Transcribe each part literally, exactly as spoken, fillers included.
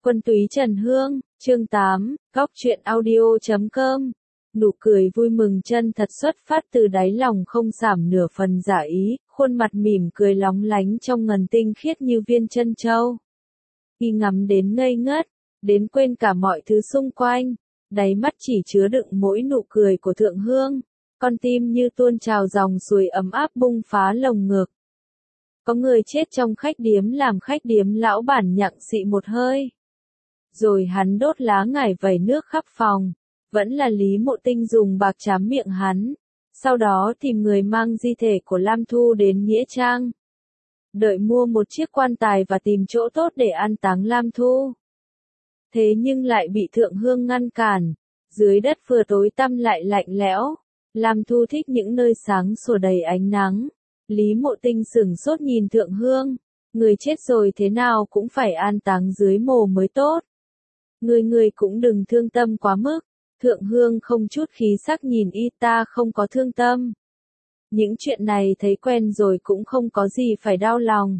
Quân túy Trần Hương, chương tám, góc truyện audio chấm com. Nụ cười vui mừng chân thật xuất phát từ đáy lòng không giảm nửa phần giả ý, khuôn mặt mỉm cười lóng lánh trong ngần tinh khiết như viên trân châu. Y ngắm đến ngây ngất, đến quên cả mọi thứ xung quanh, đáy mắt chỉ chứa đựng mỗi nụ cười của Thượng Hương, con tim như tuôn trào dòng suối ấm áp bung phá lồng ngực. Có người chết trong khách điếm làm khách điếm lão bản nhặng xị một hơi. Rồi hắn đốt lá ngải vẩy nước khắp phòng, vẫn là Lý Mộ Tinh dùng bạc trám miệng hắn, sau đó tìm người mang di thể của Lam Thu đến Nghĩa Trang. Đợi mua một chiếc quan tài và tìm chỗ tốt để an táng Lam Thu. Thế nhưng lại bị Thượng Hương ngăn cản, dưới đất vừa tối tăm lại lạnh lẽo, Lam Thu thích những nơi sáng sủa đầy ánh nắng. Lý Mộ Tinh sửng sốt nhìn Thượng Hương, người chết rồi thế nào cũng phải an táng dưới mồ mới tốt. Người người cũng đừng thương tâm quá mức. Thượng Hương không chút khí sắc nhìn y, ta không có thương tâm. Những chuyện này thấy quen rồi cũng không có gì phải đau lòng.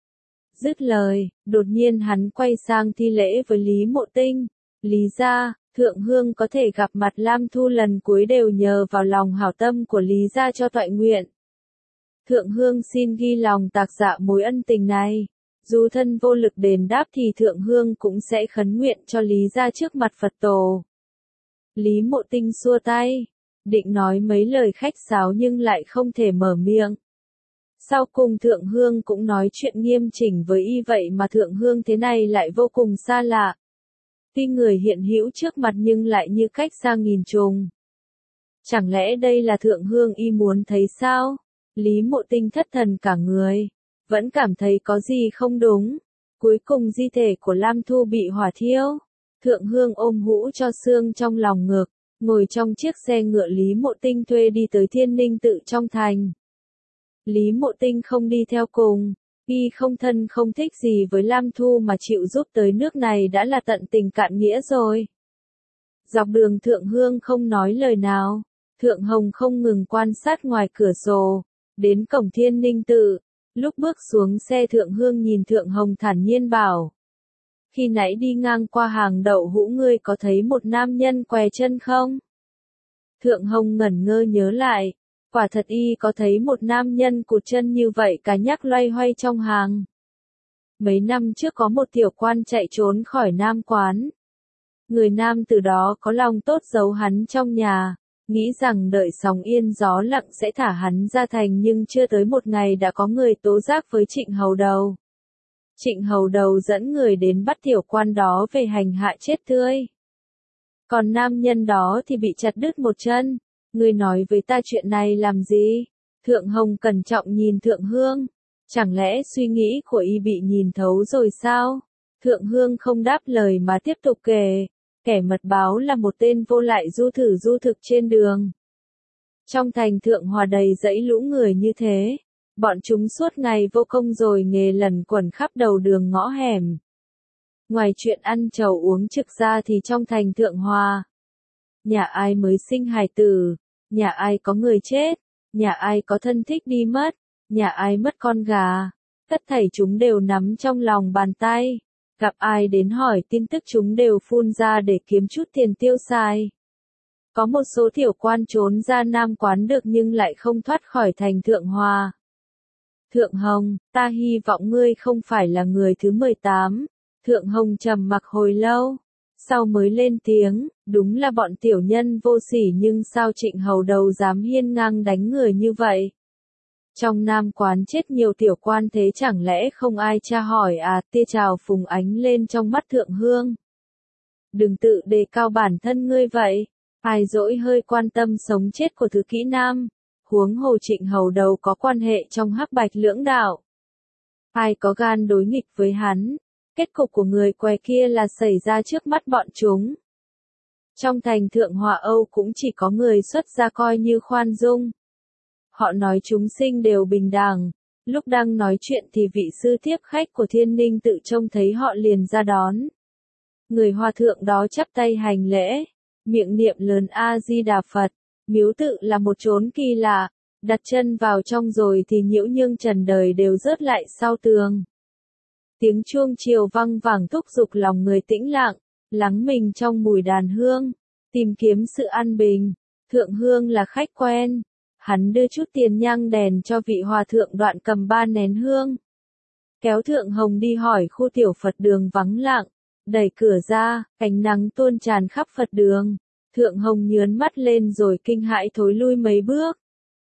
Dứt lời, đột nhiên hắn quay sang thi lễ với Lý Mộ Tinh. Lý gia, Thượng Hương có thể gặp mặt Lam Thu lần cuối đều nhờ vào lòng hảo tâm của Lý gia cho toại nguyện. Thượng Hương xin ghi lòng tạc dạ mối ân tình này. Dù thân vô lực đền đáp thì Thượng Hương cũng sẽ khấn nguyện cho Lý gia trước mặt Phật tổ. Lý Mộ Tinh xua tay, định nói mấy lời khách sáo nhưng lại không thể mở miệng. Sau cùng Thượng Hương cũng nói chuyện nghiêm chỉnh với y vậy mà Thượng Hương thế này lại vô cùng xa lạ. Tuy người hiện hữu trước mặt nhưng lại như cách xa nghìn trùng. Chẳng lẽ đây là Thượng Hương y muốn thấy sao? Lý Mộ Tinh thất thần cả người, vẫn cảm thấy có gì không đúng. Cuối cùng di thể của Lam Thu bị hỏa thiêu. Thượng Hương ôm hũ cho xương trong lòng ngực, ngồi trong chiếc xe ngựa Lý Mộ Tinh thuê đi tới Thiên Ninh Tự trong thành. Lý Mộ Tinh không đi theo cùng, y không thân không thích gì với Lam Thu mà chịu giúp tới nước này đã là tận tình cạn nghĩa rồi. Dọc đường Thượng Hương không nói lời nào, Thượng Hồng không ngừng quan sát ngoài cửa sổ, đến cổng Thiên Ninh Tự. Lúc bước xuống xe Thượng Hương nhìn Thượng Hồng thản nhiên bảo. Khi nãy đi ngang qua hàng đậu hũ ngươi có thấy một nam nhân què chân không? Thượng Hồng ngẩn ngơ nhớ lại. Quả thật y có thấy một nam nhân cụt chân như vậy cả nhắc loay hoay trong hàng. Mấy năm trước có một tiểu quan chạy trốn khỏi nam quán. Người nam từ đó có lòng tốt giấu hắn trong nhà. Nghĩ rằng đợi sóng yên gió lặng sẽ thả hắn ra thành nhưng chưa tới một ngày đã có người tố giác với Trịnh Hầu Đầu. Trịnh Hầu Đầu dẫn người đến bắt tiểu quan đó về hành hạ chết tươi. Còn nam nhân đó thì bị chặt đứt một chân. Ngươi nói với ta chuyện này làm gì? Thượng Hồng cẩn trọng nhìn Thượng Hương. Chẳng lẽ suy nghĩ của y bị nhìn thấu rồi sao? Thượng Hương không đáp lời mà tiếp tục kể. Kẻ mật báo là một tên vô lại du thử du thực trên đường. Trong thành Thượng Hòa đầy dãy lũ người như thế. Bọn chúng suốt ngày vô công rồi nghề lần quẩn khắp đầu đường ngõ hẻm. Ngoài chuyện ăn trầu uống trực ra thì trong thành Thượng Hòa. Nhà ai mới sinh hài tử, nhà ai có người chết, nhà ai có thân thích đi mất, nhà ai mất con gà. Tất thảy chúng đều nắm trong lòng bàn tay. Gặp ai đến hỏi tin tức chúng đều phun ra để kiếm chút tiền tiêu xài. Có một số tiểu quan trốn ra nam quán được nhưng lại không thoát khỏi thành Thượng Hòa. Thượng Hồng, ta hy vọng ngươi không phải là người thứ mười tám. Thượng Hồng trầm mặc hồi lâu, sau mới lên tiếng, đúng là bọn tiểu nhân vô sỉ nhưng sao Trịnh Hầu Đầu dám hiên ngang đánh người như vậy? Trong nam quán chết nhiều tiểu quan thế chẳng lẽ không ai tra hỏi à? Tia trào phùng ánh lên trong mắt Thượng Hương. Đừng tự đề cao bản thân ngươi vậy, ai dỗi hơi quan tâm sống chết của thứ kỹ nam. Huống hồ Trịnh Hầu Đầu có quan hệ trong hắc bạch lưỡng đạo. Ai có gan đối nghịch với hắn, kết cục của người què kia là xảy ra trước mắt bọn chúng. Trong thành Thượng Hòa Âu cũng chỉ có người xuất gia coi như khoan dung. Họ nói chúng sinh đều bình đẳng. Lúc đang nói chuyện thì vị sư tiếp khách của Thiên Ninh Tự trông thấy họ liền ra đón. Người hòa thượng đó chắp tay hành lễ, miệng niệm lớn A-di-đà Phật. Miếu tự là một chốn kỳ lạ, đặt chân vào trong rồi thì nhiễu nhương trần đời đều rớt lại sau tường. Tiếng chuông chiều vang vẳng thúc giục lòng người tĩnh lặng, lắng mình trong mùi đàn hương, tìm kiếm sự an bình. Thượng Hương là khách quen. Hắn đưa chút tiền nhang đèn cho vị hòa thượng, đoạn cầm ba nén hương. Kéo Thượng Hồng đi hỏi khu tiểu Phật đường vắng lặng. Đẩy cửa ra, ánh nắng tuôn tràn khắp Phật đường. Thượng Hồng nhướn mắt lên rồi kinh hãi thối lui mấy bước.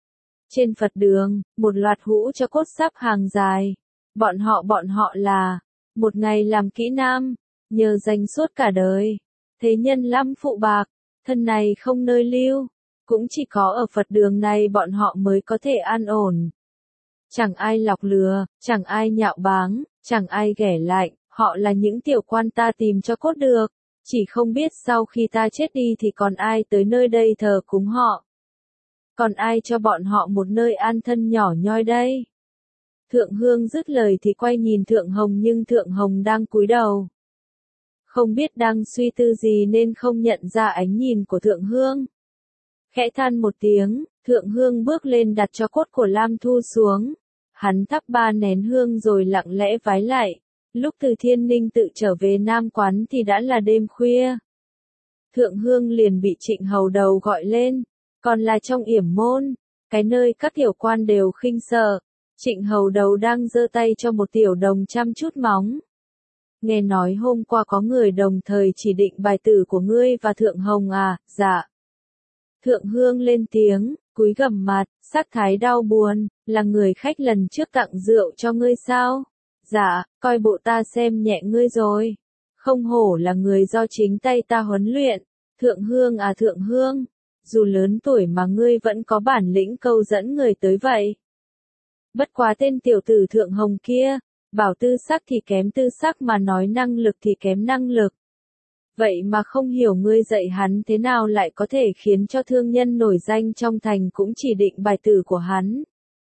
Trên Phật đường, một loạt hũ cho cốt sắp hàng dài. Bọn họ bọn họ là, một ngày làm kỹ nam, nhờ danh suốt cả đời. Thế nhân lắm phụ bạc, thân này không nơi lưu. Cũng chỉ có ở Phật đường này bọn họ mới có thể an ổn. Chẳng ai lọc lừa, chẳng ai nhạo báng, chẳng ai ghẻ lạnh, họ là những tiểu quan ta tìm cho cốt được. Chỉ không biết sau khi ta chết đi thì còn ai tới nơi đây thờ cúng họ. Còn ai cho bọn họ một nơi an thân nhỏ nhoi đây. Thượng Hương dứt lời thì quay nhìn Thượng Hồng, nhưng Thượng Hồng đang cúi đầu. Không biết đang suy tư gì nên không nhận ra ánh nhìn của Thượng Hương. Khẽ than một tiếng, Thượng Hương bước lên đặt cho cốt của Lam Thu xuống. Hắn thắp ba nén hương rồi lặng lẽ vái lại. Lúc từ Thiên Ninh tự trở về Nam Quán thì đã là đêm khuya. Thượng Hương liền bị Trịnh Hầu Đầu gọi lên. Còn là trong yểm môn, cái nơi các tiểu quan đều khinh sợ. Trịnh Hầu Đầu đang giơ tay cho một tiểu đồng chăm chút móng. Nghe nói hôm qua có người đồng thời chỉ định bài tử của ngươi và Thượng Hồng à? Dạ. Thượng Hương lên tiếng, cúi gằm mặt, sắc thái đau buồn, là người khách lần trước tặng rượu cho ngươi sao? Dạ, coi bộ ta xem nhẹ ngươi rồi. Không hổ là người do chính tay ta huấn luyện. Thượng Hương à Thượng Hương, dù lớn tuổi mà ngươi vẫn có bản lĩnh câu dẫn người tới vậy. Bất quá tên tiểu tử Thượng Hồng kia, bảo tư sắc thì kém tư sắc mà nói năng lực thì kém năng lực. Vậy mà không hiểu ngươi dạy hắn thế nào lại có thể khiến cho thương nhân nổi danh trong thành cũng chỉ định bài tử của hắn.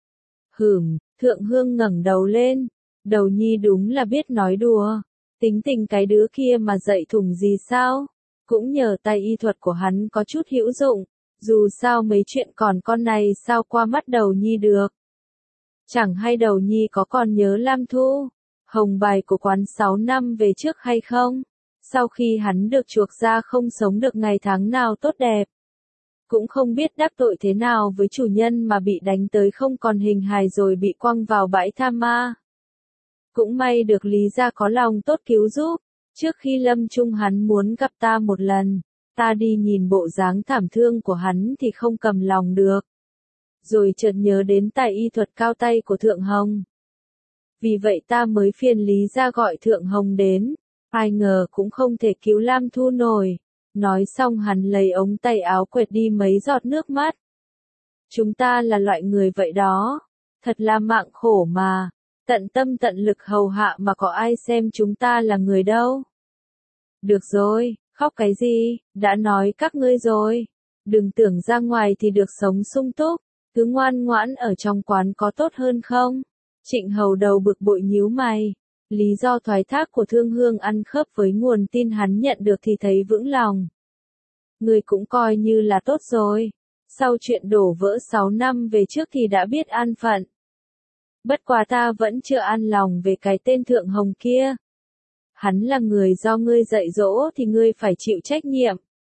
Hửm, Thượng Hương ngẩng đầu lên, Đầu nhi đúng là biết nói đùa. Tính tình cái đứa kia mà dạy thủng gì sao? Cũng nhờ tay y thuật của hắn có chút hữu dụng. Dù sao mấy chuyện còn con này sao qua mắt Đầu nhi được. Chẳng hay Đầu nhi có còn nhớ Lam Thu, hồng bài của quán sáu năm về trước hay không? Sau khi hắn được chuộc ra không sống được ngày tháng nào tốt đẹp. Cũng không biết đắc tội thế nào với chủ nhân mà bị đánh tới không còn hình hài rồi bị quăng vào bãi tha ma. Cũng may được Lý gia có lòng tốt cứu giúp. Trước khi lâm chung hắn muốn gặp ta một lần. Ta đi nhìn bộ dáng thảm thương của hắn thì không cầm lòng được. Rồi chợt nhớ đến tài y thuật cao tay của Thượng Hồng. Vì vậy ta mới phiền Lý gia gọi Thượng Hồng đến. Ai ngờ cũng không thể cứu Lam Thu nổi. Nói xong hắn lấy ống tay áo quệt đi mấy giọt nước mắt. Chúng ta là loại người vậy đó. Thật là mạng khổ mà. Tận tâm tận lực hầu hạ mà có ai xem chúng ta là người đâu. Được rồi, khóc cái gì, đã nói các ngươi rồi. Đừng tưởng ra ngoài thì được sống sung túc. Cứ ngoan ngoãn ở trong quán có tốt hơn không? Trịnh Hầu Đầu bực bội nhíu mày. Lý do thoái thác của Thương Hương ăn khớp với nguồn tin hắn nhận được thì thấy vững lòng. Người cũng coi như là tốt rồi. Sau chuyện đổ vỡ sáu năm về trước thì đã biết an phận. Bất quá ta vẫn chưa an lòng về cái tên Thượng Hồng kia. Hắn là người do ngươi dạy dỗ thì ngươi phải chịu trách nhiệm.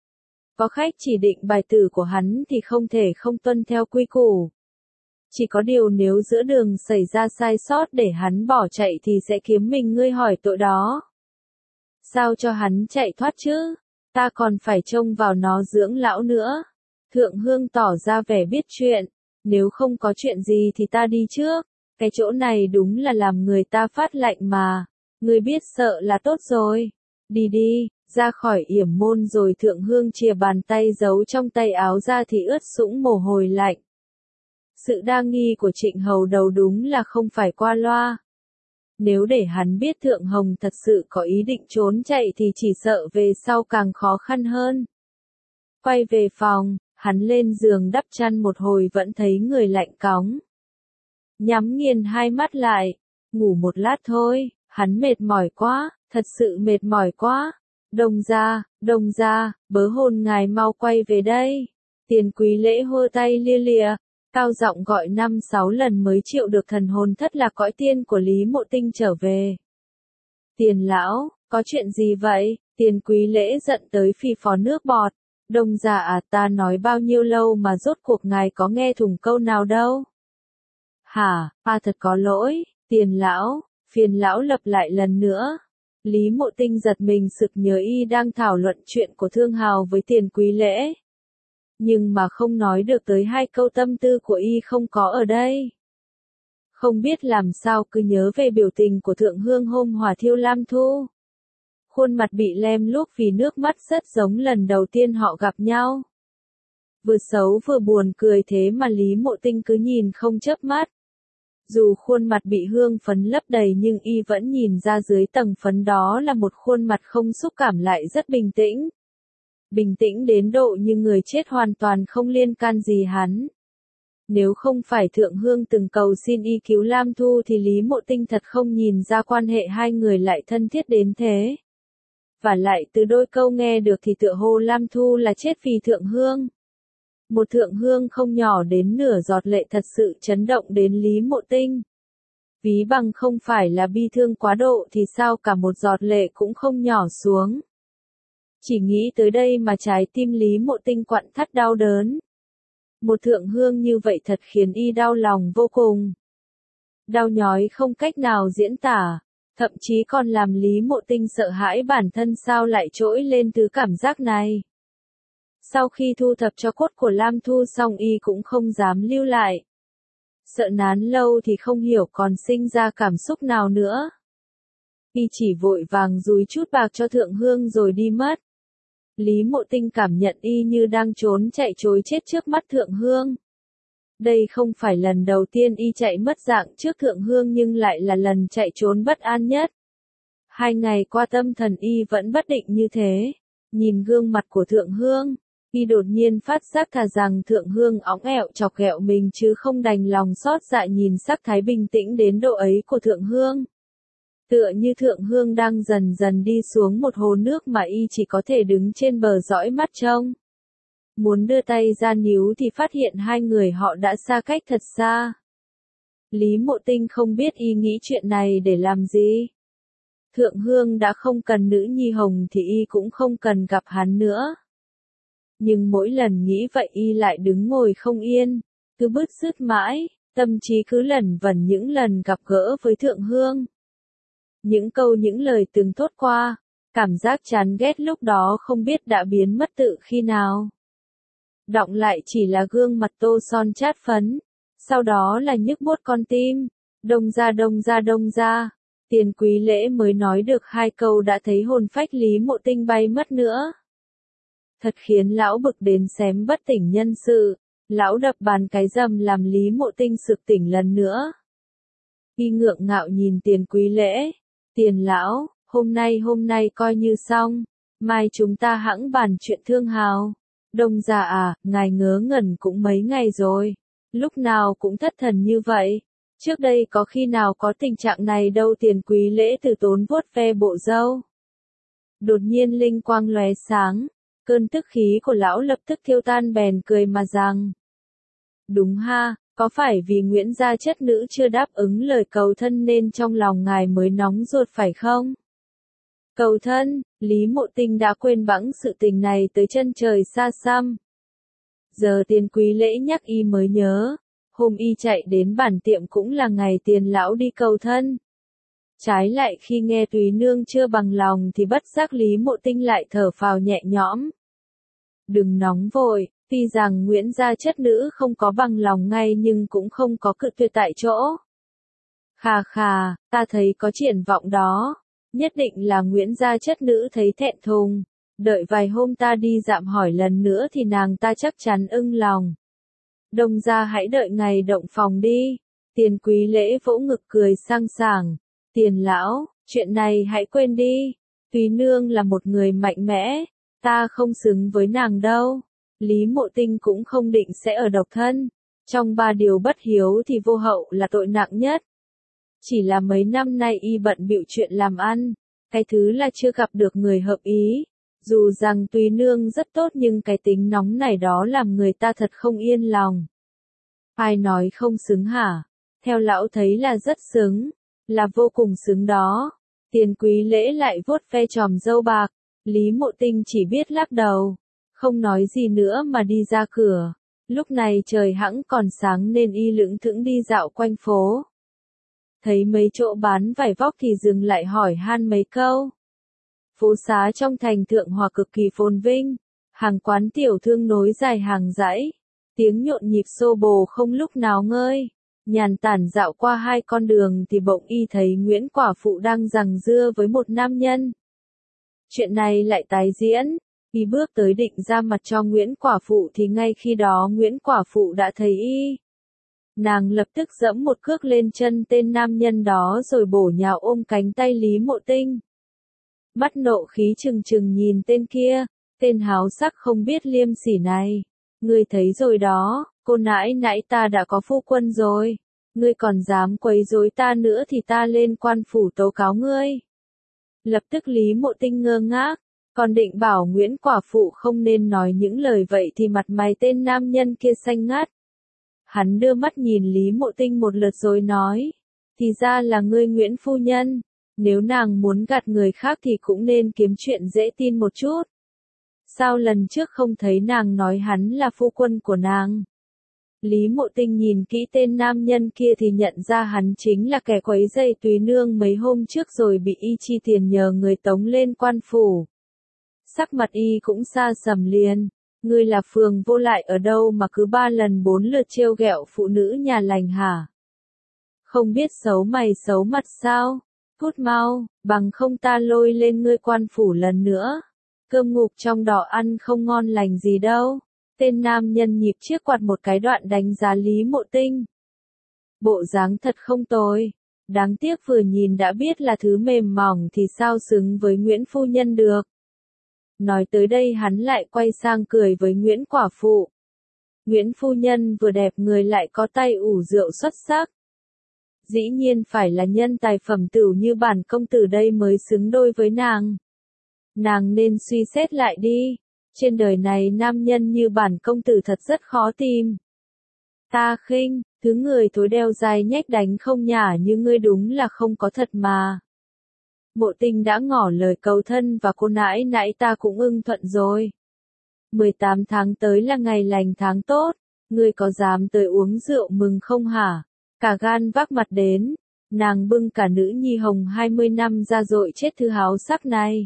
Có khách chỉ định bài tử của hắn thì không thể không tuân theo quy củ. Chỉ có điều nếu giữa đường xảy ra sai sót để hắn bỏ chạy thì sẽ kiếm mình ngươi hỏi tội đó. Sao cho hắn chạy thoát chứ? Ta còn phải trông vào nó dưỡng lão nữa. Thượng Hương tỏ ra vẻ biết chuyện. Nếu không có chuyện gì thì ta đi trước. Cái chỗ này đúng là làm người ta phát lạnh mà. Ngươi biết sợ là tốt rồi. Đi đi, ra khỏi yểm môn rồi Thượng Hương chìa bàn tay giấu trong tay áo ra thì ướt sũng mồ hôi lạnh. Sự đa nghi của Trịnh Hầu Đầu đúng là không phải qua loa. Nếu để hắn biết Thượng Hồng thật sự có ý định trốn chạy thì chỉ sợ về sau càng khó khăn hơn. Quay về phòng, hắn lên giường đắp chăn một hồi vẫn thấy người lạnh cóng. Nhắm nghiền hai mắt lại, ngủ một lát thôi, hắn mệt mỏi quá, thật sự mệt mỏi quá. Đông gia, đông gia, bớ hôn ngài mau quay về đây. Tiền Quý Lễ hô tay lia lịa, cao giọng gọi năm sáu lần mới chịu được thần hồn thất lạc cõi tiên của Lý Mộ Tinh trở về. Tiền lão, có chuyện gì vậy? Tiền Quý Lễ giận tới phì phò nước bọt. Đông gia à, ta nói bao nhiêu lâu mà rốt cuộc ngài có nghe thủng câu nào đâu. Hả, ta thật có lỗi, Tiền lão, phiền lão lặp lại lần nữa. Lý Mộ Tinh giật mình sực nhớ y đang thảo luận chuyện của Thương Hào với Tiền Quý Lễ. Nhưng mà không nói được tới hai câu tâm tư của y không có ở đây. Không biết làm sao cứ nhớ về biểu tình của Thượng Hương hôm hỏa thiêu Lam Thu. Khuôn mặt bị lem luốc vì nước mắt rất giống lần đầu tiên họ gặp nhau. Vừa xấu vừa buồn cười thế mà Lý Mộ Tinh cứ nhìn không chớp mắt. Dù khuôn mặt bị hương phấn lấp đầy nhưng y vẫn nhìn ra dưới tầng phấn đó là một khuôn mặt không xúc cảm lại rất bình tĩnh. Bình tĩnh đến độ như người chết hoàn toàn không liên can gì hắn. Nếu không phải Thượng Hương từng cầu xin y cứu Lam Thu thì Lý Mộ Tinh thật không nhìn ra quan hệ hai người lại thân thiết đến thế. Và lại từ đôi câu nghe được thì tựa hồ Lam Thu là chết vì Thượng Hương. Một Thượng Hương không nhỏ đến nửa giọt lệ thật sự chấn động đến Lý Mộ Tinh. Ví bằng không phải là bi thương quá độ thì sao cả một giọt lệ cũng không nhỏ xuống. Chỉ nghĩ tới đây mà trái tim Lý Mộ Tinh quặn thắt đau đớn. Một Thượng Hương như vậy thật khiến y đau lòng vô cùng. Đau nhói không cách nào diễn tả, thậm chí còn làm Lý Mộ Tinh sợ hãi bản thân sao lại trỗi lên thứ cảm giác này. Sau khi thu thập cho cốt của Lam Thu xong y cũng không dám lưu lại. Sợ nán lâu thì không hiểu còn sinh ra cảm xúc nào nữa. Y chỉ vội vàng dúi chút bạc cho Thượng Hương rồi đi mất. Lý Mộ Tinh cảm nhận y như đang trốn chạy trối chết trước mắt Thượng Hương. Đây không phải lần đầu tiên y chạy mất dạng trước Thượng Hương nhưng lại là lần chạy trốn bất an nhất. Hai ngày qua tâm thần y vẫn bất định như thế. Nhìn gương mặt của Thượng Hương, y đột nhiên phát giác thà rằng Thượng Hương óng ẹo chọc ghẹo mình chứ không đành lòng xót dạ nhìn sắc thái bình tĩnh đến độ ấy của Thượng Hương. Tựa như Thượng Hương đang dần dần đi xuống một hồ nước mà y chỉ có thể đứng trên bờ dõi mắt trông. Muốn đưa tay ra níu thì phát hiện hai người họ đã xa cách thật xa. Lý Mộ Tinh không biết y nghĩ chuyện này để làm gì. Thượng Hương đã không cần nữ nhi hồng thì y cũng không cần gặp hắn nữa. Nhưng mỗi lần nghĩ vậy y lại đứng ngồi không yên, cứ bứt rứt mãi, tâm trí cứ lẩn vẩn những lần gặp gỡ với Thượng Hương. Những câu những lời từng thốt qua, cảm giác chán ghét lúc đó không biết đã biến mất tự khi nào. Đọng lại chỉ là gương mặt tô son chát phấn, sau đó là nhức buốt con tim, đông ra đông ra đông ra. Tiền Quý Lễ mới nói được hai câu đã thấy hồn phách Lý Mộ Tinh bay mất nữa. Thật khiến lão bực đến xém bất tỉnh nhân sự, lão đập bàn cái rầm làm Lý Mộ Tinh sực tỉnh lần nữa. Y ngượng ngạo nhìn Tiền Quý Lễ, Tiền lão, hôm nay hôm nay coi như xong, mai chúng ta hẵng bàn chuyện Thương Hào. Đông gia à, ngài ngớ ngẩn cũng mấy ngày rồi, lúc nào cũng thất thần như vậy. Trước đây có khi nào có tình trạng này đâu. Tiền Quý Lễ từ tốn vuốt ve bộ râu. Đột nhiên linh quang lóe sáng, cơn tức khí của lão lập tức thiêu tan bèn cười mà rằng. Đúng ha, có phải vì Nguyễn gia chất nữ chưa đáp ứng lời cầu thân nên trong lòng ngài mới nóng ruột phải không? Cầu thân, Lý Mộ Tinh đã quên bẵng sự tình này tới chân trời xa xăm. Giờ Tiền Quý Lễ nhắc y mới nhớ. Hôm y chạy đến bản tiệm cũng là ngày Tiền lão đi cầu thân. Trái lại khi nghe Túy Nương chưa bằng lòng thì bất giác Lý Mộ Tinh lại thở phào nhẹ nhõm. Đừng nóng vội, tuy rằng Nguyễn gia chất nữ không có bằng lòng ngay nhưng cũng không có cự tuyệt tại chỗ. Khà khà, ta thấy có triển vọng đó, nhất định là Nguyễn gia chất nữ thấy thẹn thùng. Đợi vài hôm ta đi dạm hỏi lần nữa thì nàng ta chắc chắn ưng lòng. Đông gia hãy đợi ngày động phòng đi. Tiền Quý Lễ vỗ ngực cười sang sảng. Tiền lão, chuyện này hãy quên đi. Túy Nương là một người mạnh mẽ, ta không xứng với nàng đâu. Lý Mộ Tinh cũng không định sẽ ở độc thân. Trong ba điều bất hiếu thì vô hậu là tội nặng nhất. Chỉ là mấy năm nay y bận bịu chuyện làm ăn, cái thứ là chưa gặp được người hợp ý. Dù rằng Túy Nương rất tốt nhưng cái tính nóng này đó làm người ta thật không yên lòng. Ai nói không xứng hả? Theo lão thấy là rất xứng, là vô cùng xứng đó. Tiền Quý Lễ lại vuốt ve chòm râu bạc, Lý Mộ Tinh chỉ biết lắc đầu, không nói gì nữa mà đi ra cửa. Lúc này trời hẵng còn sáng nên y lững thững đi dạo quanh phố. Thấy mấy chỗ bán vải vóc thì dừng lại hỏi han mấy câu. Phố xá trong thành Thượng Hòa cực kỳ phồn vinh, hàng quán tiểu thương nối dài hàng dãy, tiếng nhộn nhịp xô bồ không lúc nào ngơi. Nhàn tản dạo qua hai con đường thì bỗng y thấy Nguyễn Quả Phụ đang giằng dưa với một nam nhân. Chuyện này lại tái diễn, y bước tới định ra mặt cho Nguyễn Quả Phụ thì ngay khi đó Nguyễn Quả Phụ đã thấy y. Nàng lập tức giẫm một cước lên chân tên nam nhân đó rồi bổ nhào ôm cánh tay Lý Mộ Tinh. Mắt nộ khí trừng trừng nhìn tên kia, tên háo sắc không biết liêm sỉ này. Ngươi thấy rồi đó, cô nãi nãi ta đã có phu quân rồi. Ngươi còn dám quấy rối ta nữa thì ta lên quan phủ tố cáo ngươi. Lập tức Lý Mộ Tinh ngơ ngác, còn định bảo Nguyễn Quả Phụ không nên nói những lời vậy thì mặt mày tên nam nhân kia xanh ngắt. Hắn đưa mắt nhìn Lý Mộ Tinh một lượt rồi nói, thì ra là ngươi Nguyễn phu nhân, nếu nàng muốn gạt người khác thì cũng nên kiếm chuyện dễ tin một chút. Sao lần trước không thấy nàng nói hắn là phu quân của nàng? Lý Mộ Tinh nhìn kỹ tên nam nhân kia thì nhận ra hắn chính là kẻ quấy rầy Tùy Nương mấy hôm trước rồi bị y chi tiền nhờ người tống lên quan phủ. Sắc mặt y cũng xa sầm liền, ngươi là phường vô lại ở đâu mà cứ ba lần bốn lượt trêu ghẹo phụ nữ nhà lành hả? Không biết xấu mày xấu mặt sao? Cút mau, bằng không ta lôi lên ngươi quan phủ lần nữa. Cơm ngục trong đỏ ăn không ngon lành gì đâu. Tên nam nhân nhịp chiếc quạt một cái đoạn đánh giá Lý Mộ Tinh. Bộ dáng thật không tồi. Đáng tiếc vừa nhìn đã biết là thứ mềm mỏng thì sao xứng với Nguyễn phu nhân được. Nói tới đây hắn lại quay sang cười với Nguyễn Quả Phụ. Nguyễn phu nhân vừa đẹp người lại có tay ủ rượu xuất sắc. Dĩ nhiên phải là nhân tài phẩm tửu như bản công tử đây mới xứng đôi với nàng. Nàng nên suy xét lại đi. Trên đời này nam nhân như bản công tử thật rất khó tìm. Ta khinh, thứ người thối đeo dài nhách đánh không nhả như ngươi đúng là không có thật mà. Mộ Tinh đã ngỏ lời cầu thân và cô nãi nãi ta cũng ưng thuận rồi. mười tám tháng tới là ngày lành tháng tốt, ngươi có dám tới uống rượu mừng không hả? Cả gan vác mặt đến, nàng bưng cả nữ nhi hồng hai mươi năm ra dội chết thư háo sắc này.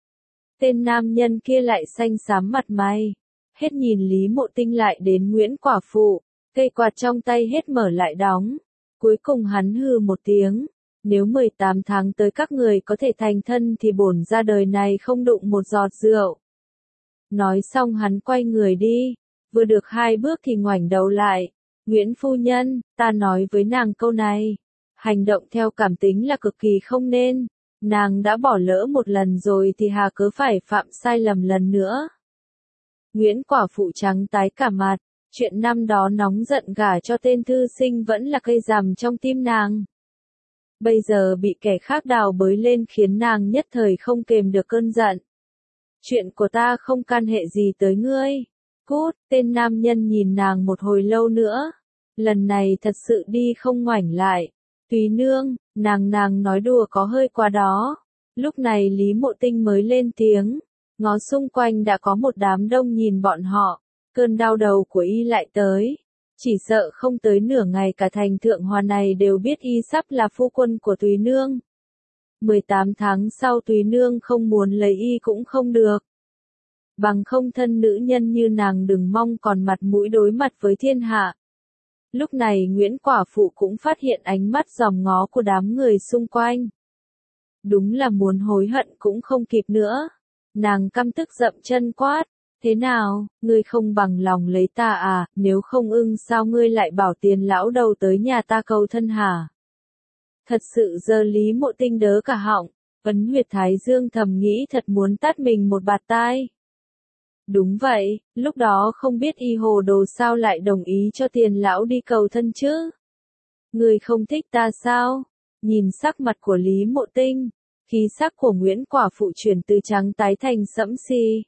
Tên nam nhân kia lại xanh xám mặt mày, hết nhìn Lý Mộ Tinh lại đến Nguyễn Quả Phụ, cây quạt trong tay hết mở lại đóng. Cuối cùng hắn hừ một tiếng, nếu mười tám tháng tới các người có thể thành thân thì bổn ra đời này không đụng một giọt rượu. Nói xong hắn quay người đi, vừa được hai bước thì ngoảnh đầu lại. Nguyễn phu nhân, ta nói với nàng câu này, hành động theo cảm tính là cực kỳ không nên. Nàng đã bỏ lỡ một lần rồi thì hà cớ phải phạm sai lầm lần nữa. Nguyễn Quả Phụ trắng tái cả mặt, chuyện năm đó nóng giận gả cho tên thư sinh vẫn là cây rằm trong tim nàng. Bây giờ bị kẻ khác đào bới lên khiến nàng nhất thời không kềm được cơn giận. Chuyện của ta không can hệ gì tới ngươi. Cút, tên nam nhân nhìn nàng một hồi lâu nữa. Lần này thật sự đi không ngoảnh lại. Tùy Nương, nàng nàng nói đùa có hơi quá đó. Lúc này Lý Mộ Tinh mới lên tiếng. Ngó xung quanh đã có một đám đông nhìn bọn họ. Cơn đau đầu của y lại tới. Chỉ sợ không tới nửa ngày cả thành Thượng Hòa này đều biết y sắp là phu quân của Tùy Nương. mười tám tháng sau Tùy Nương không muốn lấy y cũng không được. Bằng không thân nữ nhân như nàng đừng mong còn mặt mũi đối mặt với thiên hạ. Lúc này Nguyễn Quả Phụ cũng phát hiện ánh mắt dòm ngó của đám người xung quanh. Đúng là muốn hối hận cũng không kịp nữa. Nàng căm tức dậm chân quát. Thế nào, ngươi không bằng lòng lấy ta à, nếu không ưng sao ngươi lại bảo tiền lão đầu tới nhà ta cầu thân hả? Thật sự giờ Lý Mộ Tinh đớ cả họng, ấn huyệt thái dương thầm nghĩ thật muốn tát mình một bạt tai. Đúng vậy, lúc đó không biết y hồ đồ sao lại đồng ý cho tiền lão đi cầu thân chứ? Ngươi không thích ta sao? Nhìn sắc mặt của Lý Mộ Tinh, khí sắc của Nguyễn Quả Phụ chuyển từ trắng tái thành sẫm xì.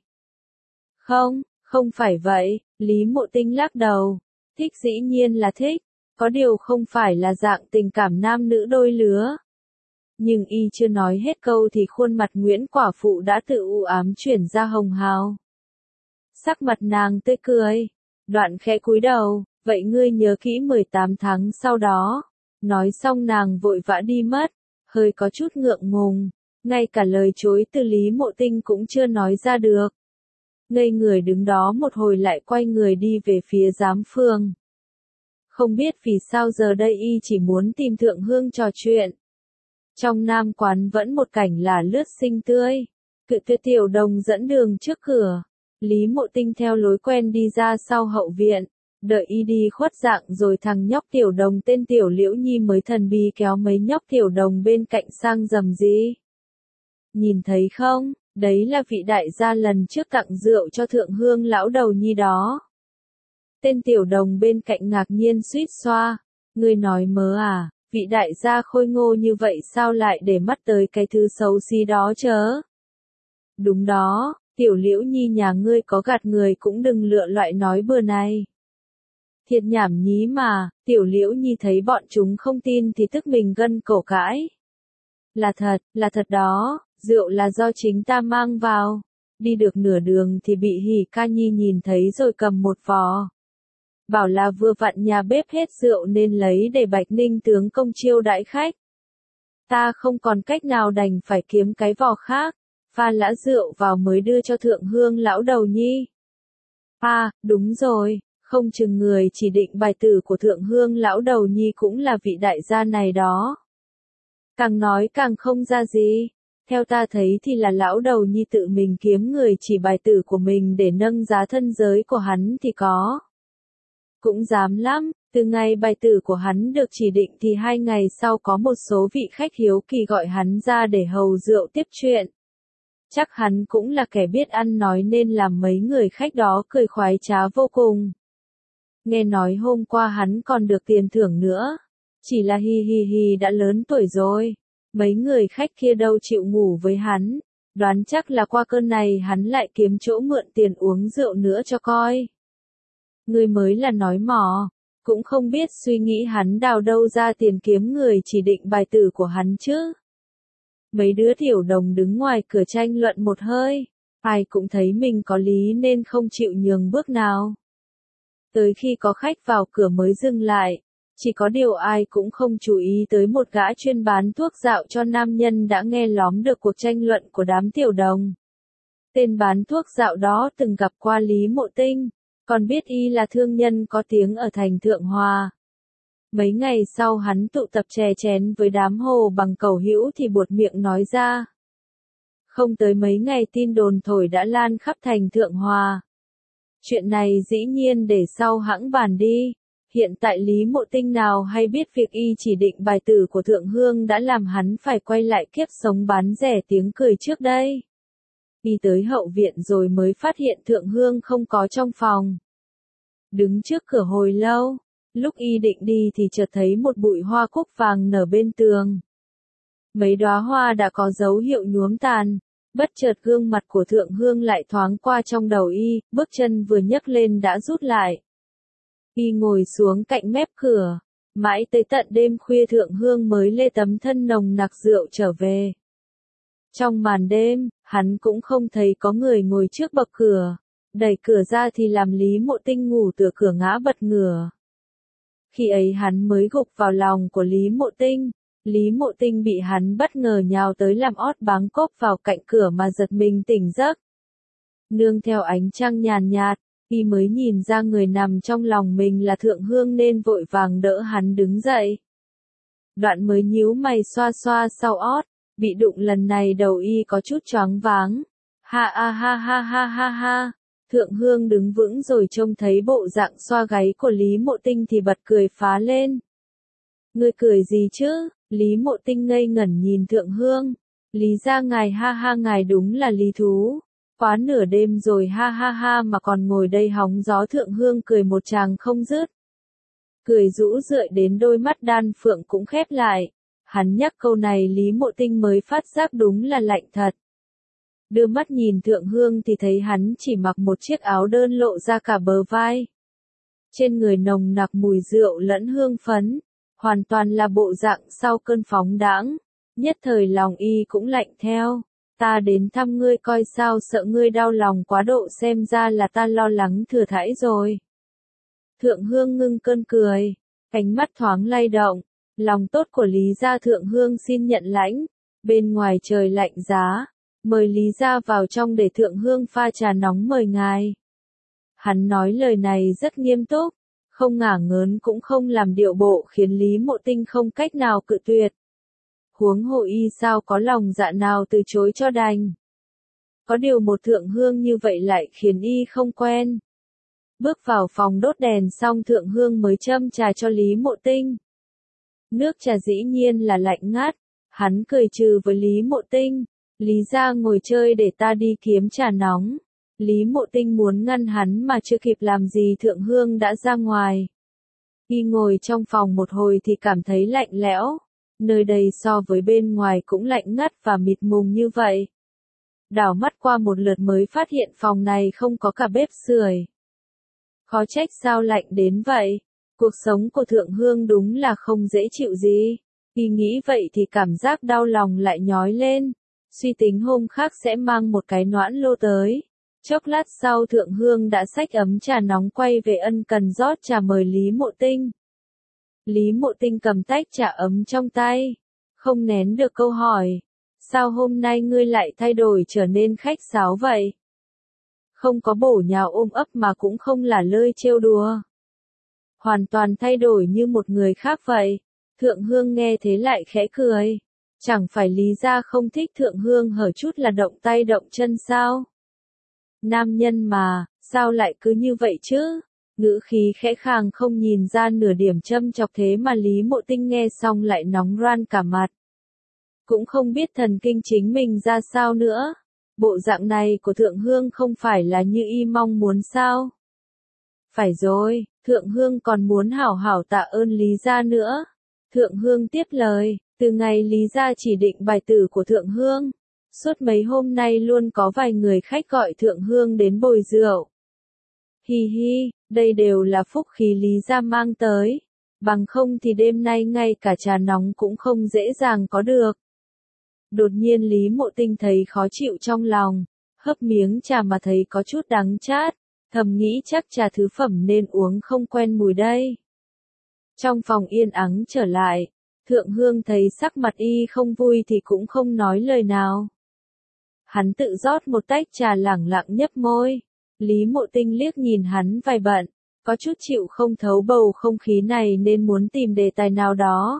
Không, không phải vậy, Lý Mộ Tinh lắc đầu. Thích dĩ nhiên là thích, có điều không phải là dạng tình cảm nam nữ đôi lứa. Nhưng y chưa nói hết câu thì khuôn mặt Nguyễn quả phụ đã tự u ám chuyển ra hồng hào. Sắc mặt nàng tươi cười, đoạn khẽ cúi đầu, vậy ngươi nhớ kỹ mười tám tháng sau đó. Nói xong nàng vội vã đi mất, hơi có chút ngượng ngùng, ngay cả lời chối từ Lý Mộ Tinh cũng chưa nói ra được. Ngây người đứng đó một hồi lại quay người đi về phía giám phương. Không biết vì sao giờ đây y chỉ muốn tìm Thượng Hương trò chuyện. Trong nam quán vẫn một cảnh là lướt xinh tươi. Cự tuyệt Tiểu Đồng dẫn đường trước cửa. Lý Mộ Tinh theo lối quen đi ra sau hậu viện. Đợi y đi khuất dạng rồi thằng nhóc Tiểu Đồng tên Tiểu Liễu Nhi mới thần bí kéo mấy nhóc Tiểu Đồng bên cạnh sang rầm rĩ. Nhìn thấy không, đấy là vị đại gia lần trước tặng rượu cho Thượng Hương lão đầu nhi đó. Tên Tiểu Đồng bên cạnh ngạc nhiên suýt xoa. Ngươi nói mớ à, vị đại gia khôi ngô như vậy sao lại để mắt tới cái thứ xấu xí đó chớ? Đúng đó, Tiểu Liễu Nhi nhà ngươi có gạt người cũng đừng lựa loại nói bừa này. Thiệt nhảm nhí mà, Tiểu Liễu Nhi thấy bọn chúng không tin thì tức mình gân cổ cãi. Là thật, là thật đó, rượu là do chính ta mang vào. Đi được nửa đường thì bị Hỉ Ca Nhi nhìn thấy rồi cầm một vò. Bảo là vừa vặn nhà bếp hết rượu nên lấy để Bạch Ninh tướng công chiêu đãi khách. Ta không còn cách nào đành phải kiếm cái vò khác, pha lã rượu vào mới đưa cho Thượng Hương lão đầu nhi. À, đúng rồi, không chừng người chỉ định bài tử của Thượng Hương lão đầu nhi cũng là vị đại gia này đó. Càng nói càng không ra gì. Theo ta thấy thì là lão đầu nhi tự mình kiếm người chỉ bài tử của mình để nâng giá thân giới của hắn thì có. Cũng dám lắm, từ ngày bài tử của hắn được chỉ định thì hai ngày sau có một số vị khách hiếu kỳ gọi hắn ra để hầu rượu tiếp chuyện. Chắc hắn cũng là kẻ biết ăn nói nên làm mấy người khách đó cười khoái trá vô cùng. Nghe nói hôm qua hắn còn được tiền thưởng nữa. Chỉ là hi hi hi đã lớn tuổi rồi. Mấy người khách kia đâu chịu ngủ với hắn. Đoán chắc là qua cơn này hắn lại kiếm chỗ mượn tiền uống rượu nữa cho coi. Người mới là nói mò. Cũng không biết suy nghĩ hắn đào đâu ra tiền kiếm người chỉ định bài tử của hắn chứ. Mấy đứa Tiểu Đồng đứng ngoài cửa tranh luận một hơi. Ai cũng thấy mình có lý nên không chịu nhường bước nào. Tới khi có khách vào cửa mới dừng lại. Chỉ có điều ai cũng không chú ý tới một gã chuyên bán thuốc dạo cho nam nhân đã nghe lóm được cuộc tranh luận của đám Tiểu Đồng. Tên bán thuốc dạo đó từng gặp qua Lý Mộ Tinh, còn biết y là thương nhân có tiếng ở thành Thượng Hòa. Mấy ngày sau hắn tụ tập chè chén với đám Hồ Bằng Cẩu Hữu thì buột miệng nói ra. Không tới mấy ngày tin đồn thổi đã lan khắp thành Thượng Hòa. Chuyện này dĩ nhiên để sau hẵng bàn đi. Hiện tại Lý Mộ Tinh nào hay biết việc y chỉ định bài tử của Thượng Hương đã làm hắn phải quay lại kiếp sống bán rẻ tiếng cười trước đây. Y tới hậu viện rồi mới phát hiện Thượng Hương không có trong phòng. Đứng trước cửa hồi lâu, lúc y định đi thì chợt thấy một bụi hoa cúc vàng nở bên tường. Mấy đóa hoa đã có dấu hiệu nhuốm tàn, bất chợt gương mặt của Thượng Hương lại thoáng qua trong đầu y, bước chân vừa nhấc lên đã rút lại. Y ngồi xuống cạnh mép cửa, mãi tới tận đêm khuya Thượng Hương mới lê tấm thân nồng nặc rượu trở về. Trong màn đêm, hắn cũng không thấy có người ngồi trước bậc cửa, đẩy cửa ra thì làm Lý Mộ Tinh ngủ tựa cửa ngã bật ngửa. Khi ấy hắn mới gục vào lòng của Lý Mộ Tinh, Lý Mộ Tinh bị hắn bất ngờ nhào tới làm ót báng cốp vào cạnh cửa mà giật mình tỉnh giấc. Nương theo ánh trăng nhàn nhạt, y mới nhìn ra người nằm trong lòng mình là Thượng Hương nên vội vàng đỡ hắn đứng dậy. Đoạn mới nhíu mày xoa xoa sau ót, bị đụng lần này đầu y có chút choáng váng. Ha ha ha ha ha ha ha. Thượng Hương đứng vững rồi trông thấy bộ dạng xoa gáy của Lý Mộ Tinh thì bật cười phá lên. Ngươi cười gì chứ? Lý Mộ Tinh ngây ngẩn nhìn Thượng Hương. Lý ra ngài ha ha ngài đúng là lý thú. Quá nửa đêm rồi ha ha ha mà còn ngồi đây hóng gió. Thượng Hương cười một tràng không dứt. Cười rũ rượi đến đôi mắt đan phượng cũng khép lại. Hắn nhắc câu này Lý Mộ Tinh mới phát giác đúng là lạnh thật. Đưa mắt nhìn Thượng Hương thì thấy hắn chỉ mặc một chiếc áo đơn lộ ra cả bờ vai. Trên người nồng nặc mùi rượu lẫn hương phấn, hoàn toàn là bộ dạng sau cơn phóng đãng. Nhất thời lòng y cũng lạnh theo. Ta đến thăm ngươi coi sao, sợ ngươi đau lòng quá độ, xem ra là ta lo lắng thừa thãi rồi. Thượng Hương ngưng cơn cười, ánh mắt thoáng lay động, lòng tốt của Lý gia Thượng Hương xin nhận lãnh. Bên ngoài trời lạnh giá, mời Lý gia vào trong để Thượng Hương pha trà nóng mời ngài. Hắn nói lời này rất nghiêm túc, không ngả ngớn cũng không làm điệu bộ khiến Lý Mộ Tinh không cách nào cự tuyệt. Huống hộ y sao có lòng dạ nào từ chối cho đành. Có điều một Thượng Hương như vậy lại khiến y không quen. Bước vào phòng đốt đèn xong Thượng Hương mới châm trà cho Lý Mộ Tinh. Nước trà dĩ nhiên là lạnh ngắt, hắn cười trừ với Lý Mộ Tinh. Lý gia ngồi chơi để ta đi kiếm trà nóng. Lý Mộ Tinh muốn ngăn hắn mà chưa kịp làm gì Thượng Hương đã ra ngoài. Y ngồi trong phòng một hồi thì cảm thấy lạnh lẽo. Nơi đây so với bên ngoài cũng lạnh ngắt và mịt mùng như vậy. Đảo mắt qua một lượt mới phát hiện phòng này không có cả bếp sưởi. Khó trách sao lạnh đến vậy. Cuộc sống của Thượng Hương đúng là không dễ chịu gì. Y nghĩ vậy thì cảm giác đau lòng lại nhói lên. Suy tính hôm khác sẽ mang một cái noãn lô tới. Chốc lát sau Thượng Hương đã xách ấm trà nóng quay về ân cần rót trà mời Lý Mộ Tinh. Lý Mộ Tinh cầm tách trà ấm trong tay, không nén được câu hỏi. Sao hôm nay ngươi lại thay đổi trở nên khách sáo vậy? Không có bổ nhào ôm ấp mà cũng không là lơi trêu đùa. Hoàn toàn thay đổi như một người khác vậy. Thượng Hương nghe thế lại khẽ cười. Chẳng phải Lý gia không thích Thượng Hương hở chút là động tay động chân sao? Nam nhân mà, sao lại cứ như vậy chứ? Ngữ khí khẽ khàng không nhìn ra nửa điểm châm chọc, thế mà Lý Mộ Tinh nghe xong lại nóng ran cả mặt. Cũng không biết thần kinh chính mình ra sao nữa. Bộ dạng này của Thượng Hương không phải là như y mong muốn sao? Phải rồi, Thượng Hương còn muốn hảo hảo tạ ơn Lý gia nữa. Thượng Hương tiếp lời, từ ngày Lý gia chỉ định bài tử của Thượng Hương, suốt mấy hôm nay luôn có vài người khách gọi Thượng Hương đến bồi rượu. Hi hi, đây đều là phúc khí Lý gia mang tới, bằng không thì đêm nay ngay cả trà nóng cũng không dễ dàng có được. Đột nhiên Lý Mộ Tinh thấy khó chịu trong lòng, hớp miếng trà mà thấy có chút đắng chát, thầm nghĩ chắc trà thứ phẩm nên uống không quen mùi đây. Trong phòng yên ắng trở lại, Thượng Hương thấy sắc mặt y không vui thì cũng không nói lời nào. Hắn tự rót một tách trà lẳng lặng nhấp môi. Lý Mộ Tinh liếc nhìn hắn vài bận, có chút chịu không thấu bầu không khí này nên muốn tìm đề tài nào đó.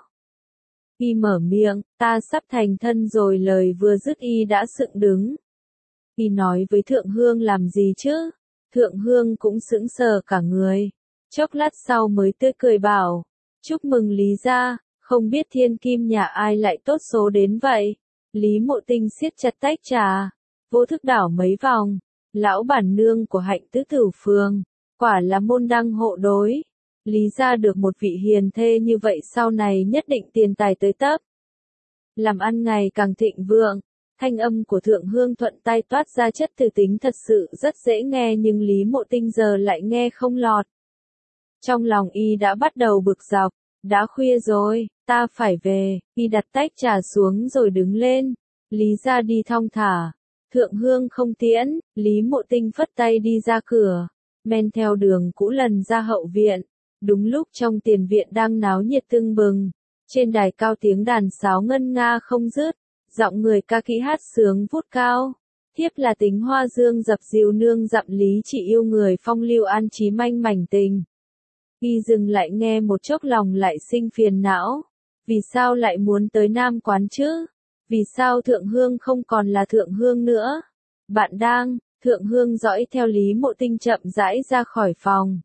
Y mở miệng, ta sắp thành thân rồi, lời vừa dứt y đã sững đứng. Y nói với Thượng Hương làm gì chứ? Thượng Hương cũng sững sờ cả người. Chốc lát sau mới tươi cười bảo, chúc mừng Lý gia, không biết thiên kim nhà ai lại tốt số đến vậy. Lý Mộ Tinh siết chặt tách trà, vô thức đảo mấy vòng. Lão bản nương của Hạnh Tứ Tử Phường, quả là môn đăng hộ đối. Lý gia được một vị hiền thê như vậy sau này nhất định tiền tài tới tấp. Làm ăn ngày càng thịnh vượng, thanh âm của Thượng Hương thuận tay toát ra chất từ tính thật sự rất dễ nghe, nhưng Lý Mộ Tinh giờ lại nghe không lọt. Trong lòng y đã bắt đầu bực dọc, đã khuya rồi, ta phải về. Y đặt tách trà xuống rồi đứng lên. Lý gia đi thong thả. Thượng Hương không tiễn, Lý Mộ Tinh phất tay đi ra cửa, men theo đường cũ lần ra hậu viện. Đúng lúc trong tiền viện đang náo nhiệt tưng bừng, trên đài cao tiếng đàn sáo ngân nga không dứt, giọng người ca kỹ hát sướng vút cao. Thiếp là tính hoa dương dập dìu nương dặm lý chỉ yêu người phong lưu an trí manh mảnh tình. Y dừng lại nghe một chốc lòng lại sinh phiền não. Vì sao lại muốn tới Nam Quán chứ? Vì sao Thượng Hương không còn là Thượng Hương nữa? Bạn đang, Thượng Hương dõi theo Lý Mộ Tinh chậm rãi ra khỏi phòng.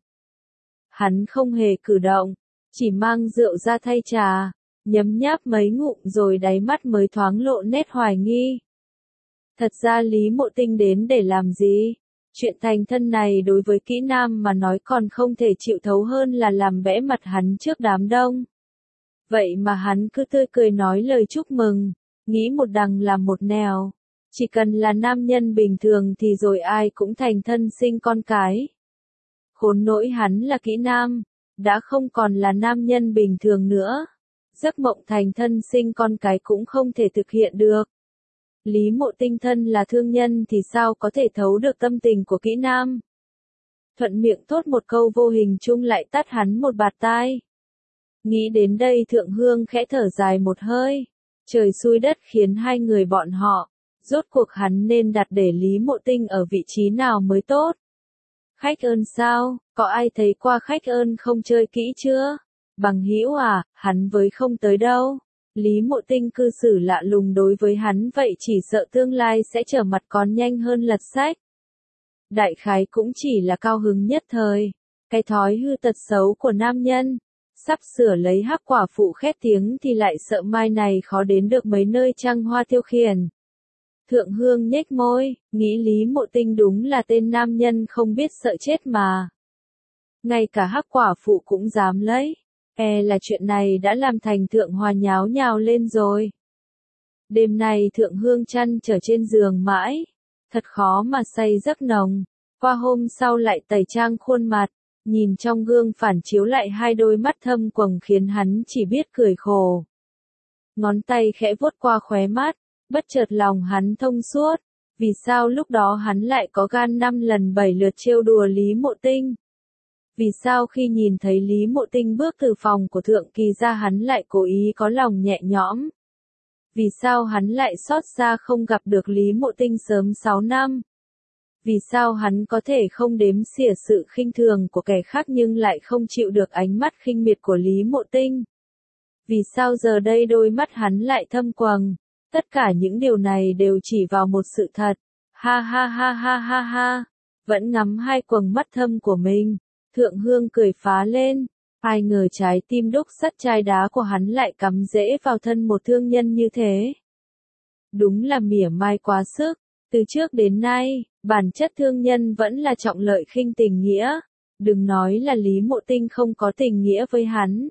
Hắn không hề cử động, chỉ mang rượu ra thay trà, nhấm nháp mấy ngụm rồi đáy mắt mới thoáng lộ nét hoài nghi. Thật ra Lý Mộ Tinh đến để làm gì? Chuyện thành thân này đối với kỹ nam mà nói còn không thể chịu thấu hơn là làm bẽ mặt hắn trước đám đông. Vậy mà hắn cứ tươi cười nói lời chúc mừng, nghĩ một đằng làm một nẻo. Chỉ cần là nam nhân bình thường thì rồi ai cũng thành thân sinh con cái. Khốn nỗi hắn là kỹ nam, đã không còn là nam nhân bình thường nữa. giấc mộng thành thân sinh con cái cũng không thể thực hiện được. Lý Mộ Tinh thân là thương nhân thì sao có thể thấu được tâm tình của kỹ nam. Thuận miệng thốt một câu vô hình chung lại tát hắn một bạt tai. Nghĩ đến đây Thượng Hương khẽ thở dài một hơi. Trời xui đất khiến hai người bọn họ. Rốt cuộc hắn nên đặt để Lý Mộ Tinh ở vị trí nào mới tốt. Khách ơn sao, có ai thấy qua khách ơn không chơi kỹ chưa? Bằng hữu à, hắn với không tới đâu. Lý Mộ Tinh cư xử lạ lùng đối với hắn vậy chỉ sợ tương lai sẽ trở mặt còn nhanh hơn lật sách. Đại khái cũng chỉ là cao hứng nhất thời. Cái thói hư tật xấu của nam nhân. Sắp sửa lấy hắc quả phụ khét tiếng thì lại sợ mai này khó đến được mấy nơi trăng hoa tiêu khiển. Thượng Hương nhếch môi, nghĩ Lý Mộ Tinh đúng là tên nam nhân không biết sợ chết mà. Ngay cả hắc quả phụ cũng dám lấy. E là chuyện này đã làm thành Thượng Hòa nháo nhào lên rồi. Đêm nay Thượng Hương chăn trở trên giường mãi. Thật khó mà say giấc nồng. Qua hôm sau lại tẩy trang khuôn mặt. Nhìn trong gương phản chiếu lại hai đôi mắt thâm quầng khiến hắn chỉ biết cười khổ. Ngón tay khẽ vuốt qua khóe mắt. Bất chợt lòng hắn thông suốt. Vì sao lúc đó hắn lại có gan năm lần bảy lượt trêu đùa Lý Mộ Tinh? Vì sao khi nhìn thấy Lý Mộ Tinh bước từ phòng của Thượng Kỳ ra hắn lại cố ý có lòng nhẹ nhõm? Vì sao hắn lại xót xa không gặp được Lý Mộ Tinh sớm sáu năm? Vì sao hắn có thể không đếm xỉa sự khinh thường của kẻ khác nhưng lại không chịu được ánh mắt khinh miệt của Lý Mộ Tinh? Vì sao giờ đây đôi mắt hắn lại thâm quầng? Tất cả những điều này đều chỉ vào một sự thật. Ha ha ha ha ha ha. Vẫn ngắm hai quầng mắt thâm của mình. Thượng Hương cười phá lên. Ai ngờ trái tim đúc sắt chai đá của hắn lại cắm rễ vào thân một thương nhân như thế. Đúng là mỉa mai quá sức. Từ trước đến nay, bản chất thương nhân vẫn là trọng lợi khinh tình nghĩa. Đừng nói là Lý Mộ Tinh không có tình nghĩa với hắn.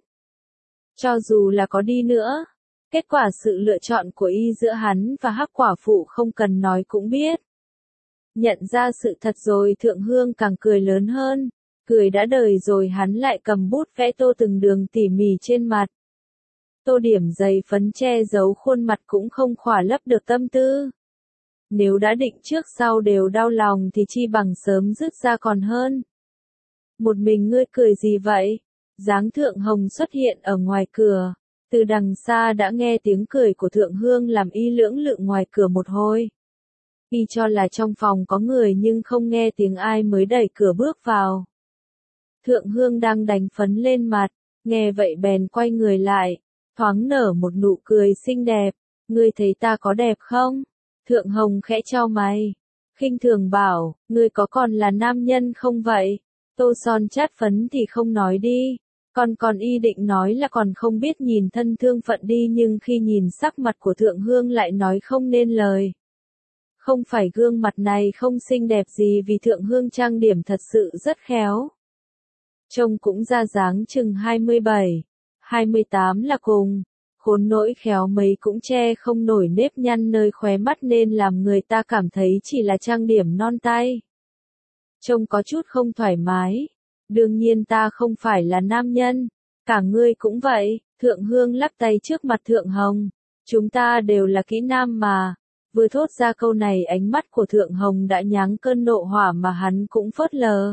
Cho dù là có đi nữa. Kết quả sự lựa chọn của y giữa hắn và hắc quả phụ không cần nói cũng biết. Nhận ra sự thật rồi Thượng Hương càng cười lớn hơn. Cười đã đời rồi hắn lại cầm bút vẽ tô từng đường tỉ mỉ trên mặt. Tô điểm dày phấn che giấu khuôn mặt cũng không khỏa lấp được tâm tư. Nếu đã định trước sau đều đau lòng thì chi bằng sớm dứt ra còn hơn. Một mình ngươi cười gì vậy? Dáng Thượng Hồng xuất hiện ở ngoài cửa. Từ đằng xa đã nghe tiếng cười của Thượng Hương làm y lưỡng lự ngoài cửa một hồi. Y cho là trong phòng có người nhưng không nghe tiếng ai mới đẩy cửa bước vào. Thượng Hương đang đánh phấn lên mặt, nghe vậy bèn quay người lại, thoáng nở một nụ cười xinh đẹp. Ngươi thấy ta có đẹp không? Thượng Hồng khẽ chau mày, khinh thường bảo, ngươi có còn là nam nhân không vậy? Tô son chát phấn thì không nói đi. Còn còn y định nói là còn không biết nhìn thân thương phận đi nhưng khi nhìn sắc mặt của Thượng Hương lại nói không nên lời. Không phải gương mặt này không xinh đẹp gì vì Thượng Hương trang điểm thật sự rất khéo. Trông cũng ra dáng chừng hai mươi bảy, hai mươi tám là cùng. Khốn nỗi khéo mấy cũng che không nổi nếp nhăn nơi khóe mắt nên làm người ta cảm thấy chỉ là trang điểm non tay. Trông có chút không thoải mái. Đương nhiên ta không phải là nam nhân. Cả ngươi cũng vậy. Thượng Hương lắp tay trước mặt Thượng Hồng. Chúng ta đều là kỹ nam mà. Vừa thốt ra câu này ánh mắt của Thượng Hồng đã nháng cơn nộ hỏa mà hắn cũng phớt lờ.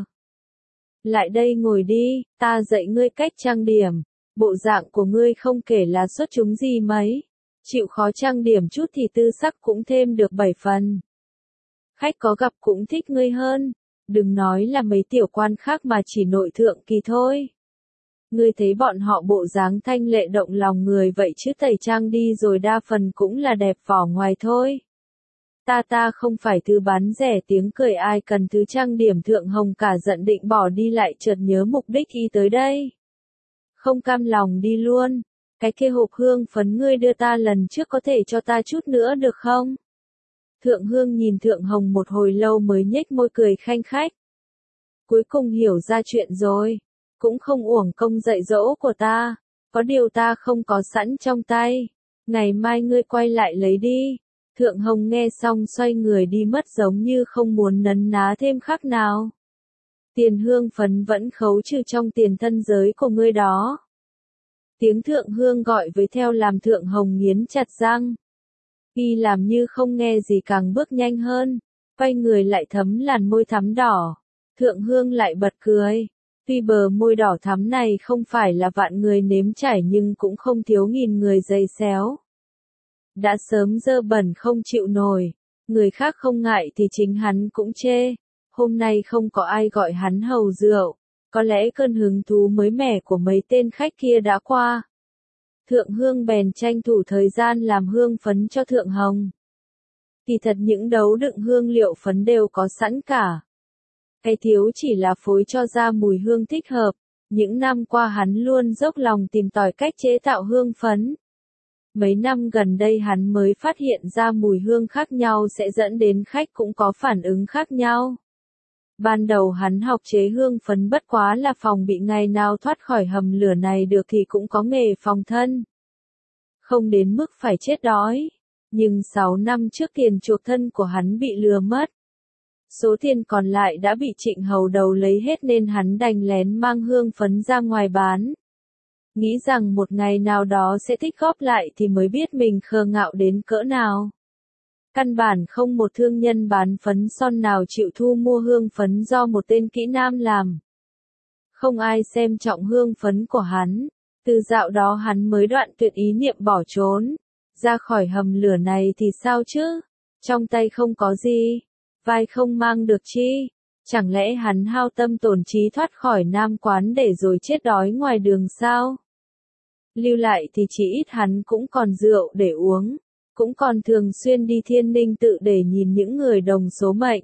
Lại đây ngồi đi, ta dạy ngươi cách trang điểm. Bộ dạng của ngươi không kể là xuất chúng gì mấy. Chịu khó trang điểm chút thì tư sắc cũng thêm được bảy phần. Khách có gặp cũng thích ngươi hơn. Đừng nói là mấy tiểu quan khác mà chỉ nội thượng kỳ thôi. Ngươi thấy bọn họ bộ dáng thanh lệ động lòng người vậy chứ tẩy trang đi rồi đa phần cũng là đẹp vỏ ngoài thôi. Ta ta không phải thứ bán rẻ tiếng cười ai cần thứ trang điểm. Thượng Hồng cả giận định bỏ đi lại chợt nhớ mục đích y tới đây. Không cam lòng đi luôn. Cái kia hộp hương phấn ngươi đưa ta lần trước có thể cho ta chút nữa được không? Thượng Hương nhìn Thượng Hồng một hồi lâu mới nhếch môi cười khanh khách. Cuối cùng hiểu ra chuyện rồi. Cũng không uổng công dạy dỗ của ta. Có điều ta không có sẵn trong tay. Ngày mai ngươi quay lại lấy đi. Thượng Hồng nghe xong xoay người đi mất giống như không muốn nấn ná thêm khác nào. Tiền hương phấn vẫn khấu trừ trong tiền thân giới của ngươi đó. Tiếng Thượng Hương gọi với theo làm Thượng Hồng nghiến chặt răng. Y làm như không nghe gì càng bước nhanh hơn, quay người lại thấm làn môi thắm đỏ. Thượng Hương lại bật cười. Tuy bờ môi đỏ thắm này không phải là vạn người nếm trải nhưng cũng không thiếu nghìn người giày xéo. Đã sớm dơ bẩn không chịu nổi, người khác không ngại thì chính hắn cũng chê. Hôm nay không có ai gọi hắn hầu rượu, có lẽ cơn hứng thú mới mẻ của mấy tên khách kia đã qua. Thượng Hương bèn tranh thủ thời gian làm hương phấn cho Thượng Hồng. Kỳ thật những đấu đựng hương liệu phấn đều có sẵn cả. Cái thiếu chỉ là phối cho ra mùi hương thích hợp. Những năm qua hắn luôn dốc lòng tìm tòi cách chế tạo hương phấn. Mấy năm gần đây hắn mới phát hiện ra mùi hương khác nhau sẽ dẫn đến khách cũng có phản ứng khác nhau. Ban đầu hắn học chế hương phấn bất quá là phòng bị ngày nào thoát khỏi hầm lửa này được thì cũng có nghề phòng thân. Không đến mức phải chết đói. Nhưng sáu năm trước tiền chuộc thân của hắn bị lừa mất. Số tiền còn lại đã bị Trịnh Hầu Đầu lấy hết nên hắn đành lén mang hương phấn ra ngoài bán. Nghĩ rằng một ngày nào đó sẽ tích góp lại thì mới biết mình khờ ngạo đến cỡ nào. Căn bản không một thương nhân bán phấn son nào chịu thu mua hương phấn do một tên kỹ nam làm. Không ai xem trọng hương phấn của hắn. Từ dạo đó hắn mới đoạn tuyệt ý niệm bỏ trốn. Ra khỏi hầm lửa này thì sao chứ? Trong tay không có gì. Vai không mang được chi. Chẳng lẽ hắn hao tâm tổn trí thoát khỏi nam quán để rồi chết đói ngoài đường sao? Lưu lại thì chỉ ít hắn cũng còn rượu để uống. Cũng còn thường xuyên đi Thiên Ninh tự để nhìn những người đồng số mệnh.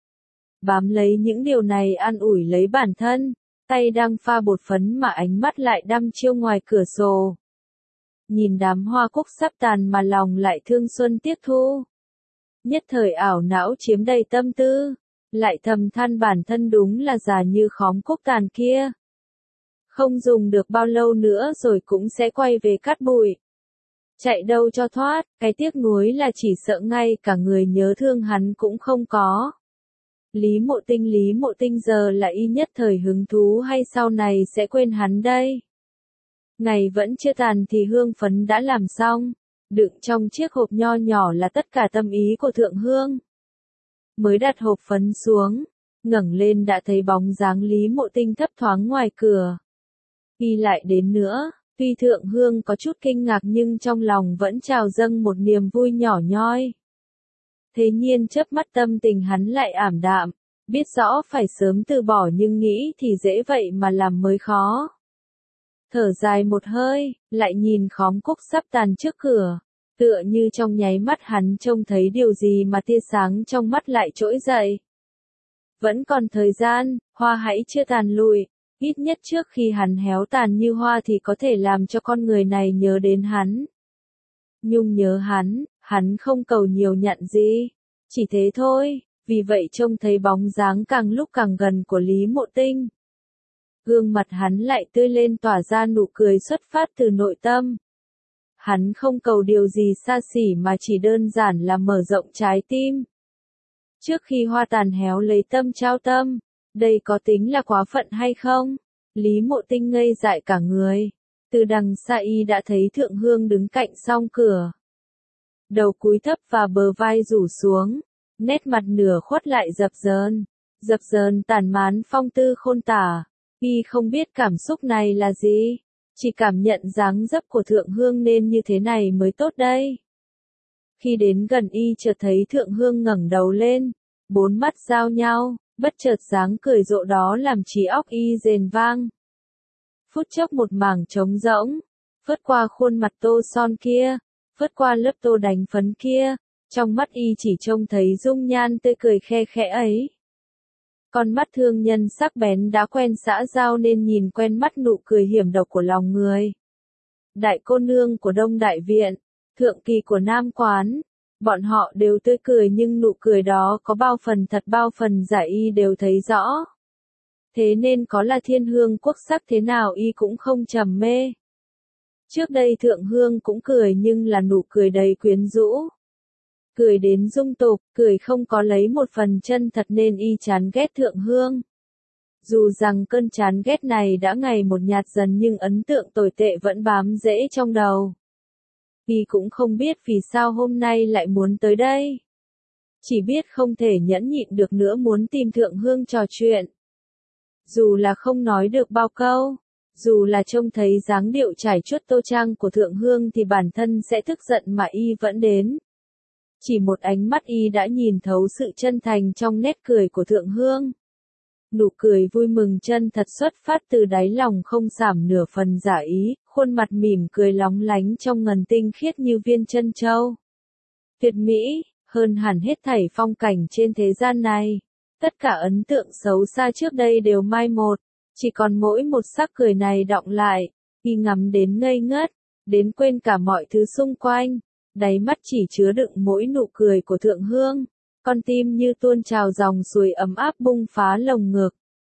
Bám lấy những điều này an ủi lấy bản thân. Tay đang pha bột phấn mà ánh mắt lại đăm chiêu ngoài cửa sổ. Nhìn đám hoa cúc sắp tàn mà lòng lại thương xuân tiếc thu. Nhất thời ảo não chiếm đầy tâm tư. Lại thầm than bản thân đúng là già như khóm cúc tàn kia. Không dùng được bao lâu nữa rồi cũng sẽ quay về cát bụi. Chạy đâu cho thoát, cái tiếc nuối là chỉ sợ ngay cả người nhớ thương hắn cũng không có. Lý Mộ Tinh Lý Mộ Tinh giờ là y nhất thời hứng thú hay sau này sẽ quên hắn đây? Ngày vẫn chưa tàn thì hương phấn đã làm xong, đựng trong chiếc hộp nho nhỏ là tất cả tâm ý của Thượng Hương. Mới đặt hộp phấn xuống, ngẩng lên đã thấy bóng dáng Lý Mộ Tinh thấp thoáng ngoài cửa. Y lại đến nữa, tuy Thượng Hương có chút kinh ngạc nhưng trong lòng vẫn trào dâng một niềm vui nhỏ nhoi. Thế nhiên chớp mắt tâm tình hắn lại ảm đạm, biết rõ phải sớm từ bỏ nhưng nghĩ thì dễ vậy mà làm mới khó. Thở dài một hơi, lại nhìn khóm cúc sắp tàn trước cửa, tựa như trong nháy mắt hắn trông thấy điều gì mà tia sáng trong mắt lại trỗi dậy. Vẫn còn thời gian, hoa hãy chưa tàn lụi, ít nhất trước khi hắn héo tàn như hoa thì có thể làm cho con người này nhớ đến hắn. Nhung nhớ hắn, hắn không cầu nhiều nhặn gì, chỉ thế thôi, vì vậy trông thấy bóng dáng càng lúc càng gần của Lý Mộ Tinh. Gương mặt hắn lại tươi lên tỏa ra nụ cười xuất phát từ nội tâm. Hắn không cầu điều gì xa xỉ mà chỉ đơn giản là mở rộng trái tim. Trước khi hoa tàn héo lấy tâm trao tâm, đây có tính là quá phận hay không? Lý Mộ Tinh ngây dại cả người. Từ đằng xa y đã thấy Thượng Hương đứng cạnh song cửa. Đầu cúi thấp và bờ vai rủ xuống, nét mặt nửa khuất lại dập dờn, dập dờn tàn mán phong tư khôn tả. Y không biết cảm xúc này là gì, chỉ cảm nhận dáng dấp của Thượng Hương nên như thế này mới tốt đây. Khi đến gần y chợt thấy Thượng Hương ngẩng đầu lên, bốn mắt giao nhau, bất chợt dáng cười rộ đó làm trí óc y rền vang. Phút chốc một mảng trống rỗng, phớt qua khuôn mặt tô son kia, phớt qua lớp tô đánh phấn kia, trong mắt y chỉ trông thấy dung nhan tươi cười khe khẽ ấy. Con mắt thương nhân sắc bén đã quen xã giao nên nhìn quen mắt nụ cười hiểm độc của lòng người. Đại cô nương của Đông Đại Viện, thượng kỳ của Nam Quán, bọn họ đều tươi cười nhưng nụ cười đó có bao phần thật bao phần giả y đều thấy rõ. Thế nên có là thiên hương quốc sắc thế nào y cũng không trầm mê. Trước đây Thượng Hương cũng cười nhưng là nụ cười đầy quyến rũ. Cười đến dung tục, cười không có lấy một phần chân thật nên y chán ghét Thượng Hương. Dù rằng cơn chán ghét này đã ngày một nhạt dần nhưng ấn tượng tồi tệ vẫn bám rễ trong đầu. Y cũng không biết vì sao hôm nay lại muốn tới đây. Chỉ biết không thể nhẫn nhịn được nữa muốn tìm Thượng Hương trò chuyện. Dù là không nói được bao câu, dù là trông thấy dáng điệu trải chuốt tô trang của Thượng Hương thì bản thân sẽ tức giận mà Y vẫn đến. Chỉ một ánh mắt Y đã nhìn thấu sự chân thành trong nét cười của Thượng Hương. Nụ cười vui mừng chân thật xuất phát từ đáy lòng không giảm nửa phần giả ý, khuôn mặt mỉm cười lóng lánh trong ngần tinh khiết như viên chân châu. Tuyệt mỹ, hơn hẳn hết thảy phong cảnh trên thế gian này. Tất cả ấn tượng xấu xa trước đây đều mai một, chỉ còn mỗi một sắc cười này đọng lại, Y ngắm đến ngây ngất, đến quên cả mọi thứ xung quanh, đáy mắt chỉ chứa đựng mỗi nụ cười của Thượng Hương, con tim như tuôn trào dòng suối ấm áp bung phá lồng ngực.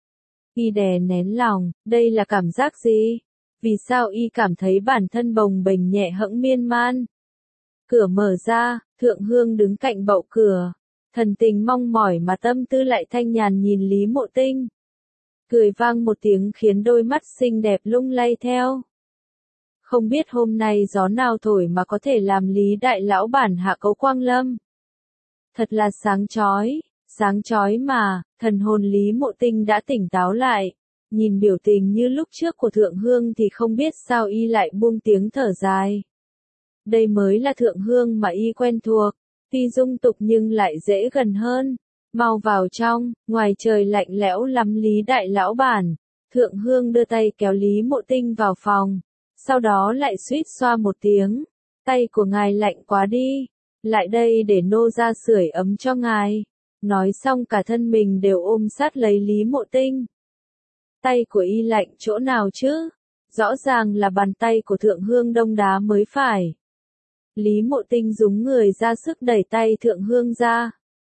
Y đè nén lòng, đây là cảm giác gì? Vì sao Y cảm thấy bản thân bồng bềnh nhẹ hẫng miên man? Cửa mở ra, Thượng Hương đứng cạnh bậu cửa. Thần tình mong mỏi mà tâm tư lại thanh nhàn nhìn Lý Mộ Tinh. Cười vang một tiếng khiến đôi mắt xinh đẹp lung lay theo. Không biết hôm nay gió nào thổi mà có thể làm Lý đại lão bản hạ cấu quang lâm. Thật là sáng chói, sáng chói mà, thần hồn Lý Mộ Tinh đã tỉnh táo lại. Nhìn biểu tình như lúc trước của Thượng Hương thì không biết sao Y lại buông tiếng thở dài. Đây mới là Thượng Hương mà Y quen thuộc. Tuy dung tục nhưng lại dễ gần hơn. Mau vào trong, ngoài trời lạnh lẽo lắm Lý đại lão bản. Thượng Hương đưa tay kéo Lý Mộ Tinh vào phòng. Sau đó lại suýt xoa một tiếng. Tay của ngài lạnh quá đi. Lại đây để nô ra sưởi ấm cho ngài. Nói xong cả thân mình đều ôm sát lấy Lý Mộ Tinh. Tay của Y lạnh chỗ nào chứ? Rõ ràng là bàn tay của Thượng Hương đông đá mới phải. Lý Mộ Tinh rúng người ra sức đẩy tay Thượng Hương ra.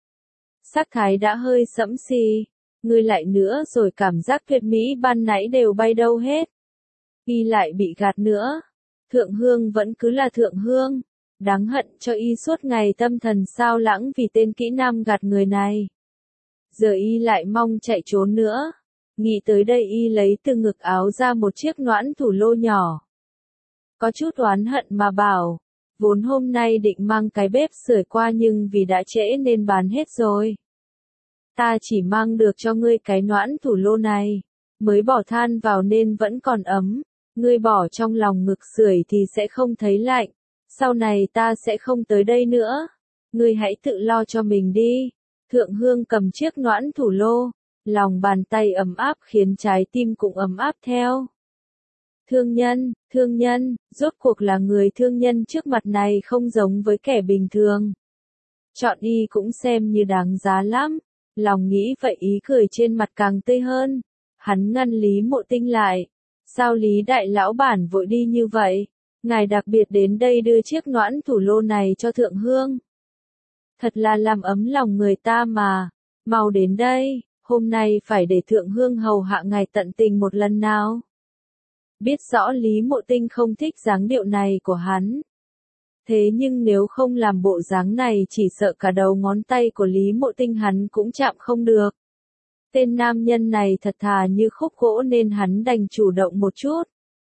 Sắc thái đã hơi sẫm xì. Ngươi lại nữa rồi cảm giác tuyệt mỹ ban nãy đều bay đâu hết. Y lại bị gạt nữa. Thượng Hương vẫn cứ là Thượng Hương. Đáng hận cho Y suốt ngày tâm thần sao lãng vì tên kỹ nam gạt người này. Giờ Y lại mong chạy trốn nữa. Nghĩ tới đây Y lấy từ ngực áo ra một chiếc noãn thủ lô nhỏ. Có chút oán hận mà bảo. Vốn hôm nay định mang cái bếp sưởi qua nhưng vì đã trễ nên bán hết rồi. Ta chỉ mang được cho ngươi cái noãn thủ lô này. Mới bỏ than vào nên vẫn còn ấm. Ngươi bỏ trong lòng ngực sưởi thì sẽ không thấy lạnh. Sau này ta sẽ không tới đây nữa. Ngươi hãy tự lo cho mình đi. Thượng Hương cầm chiếc noãn thủ lô. Lòng bàn tay ấm áp khiến trái tim cũng ấm áp theo. Thương nhân, thương nhân, rốt cuộc là người thương nhân trước mặt này không giống với kẻ bình thường. Chọn Y cũng xem như đáng giá lắm. Lòng nghĩ vậy ý cười trên mặt càng tươi hơn. Hắn ngăn Lý Mộ Tinh lại. Sao Lý đại lão bản vội đi như vậy? Ngài đặc biệt đến đây đưa chiếc noãn thủ lô này cho Thượng Hương. Thật là làm ấm lòng người ta mà. Mau đến đây, hôm nay phải để Thượng Hương hầu hạ ngài tận tình một lần nào. Biết rõ Lý Mộ Tinh không thích dáng điệu này của hắn. Thế nhưng nếu không làm bộ dáng này chỉ sợ cả đầu ngón tay của Lý Mộ Tinh hắn cũng chạm không được. Tên nam nhân này thật thà như khúc gỗ nên hắn đành chủ động một chút.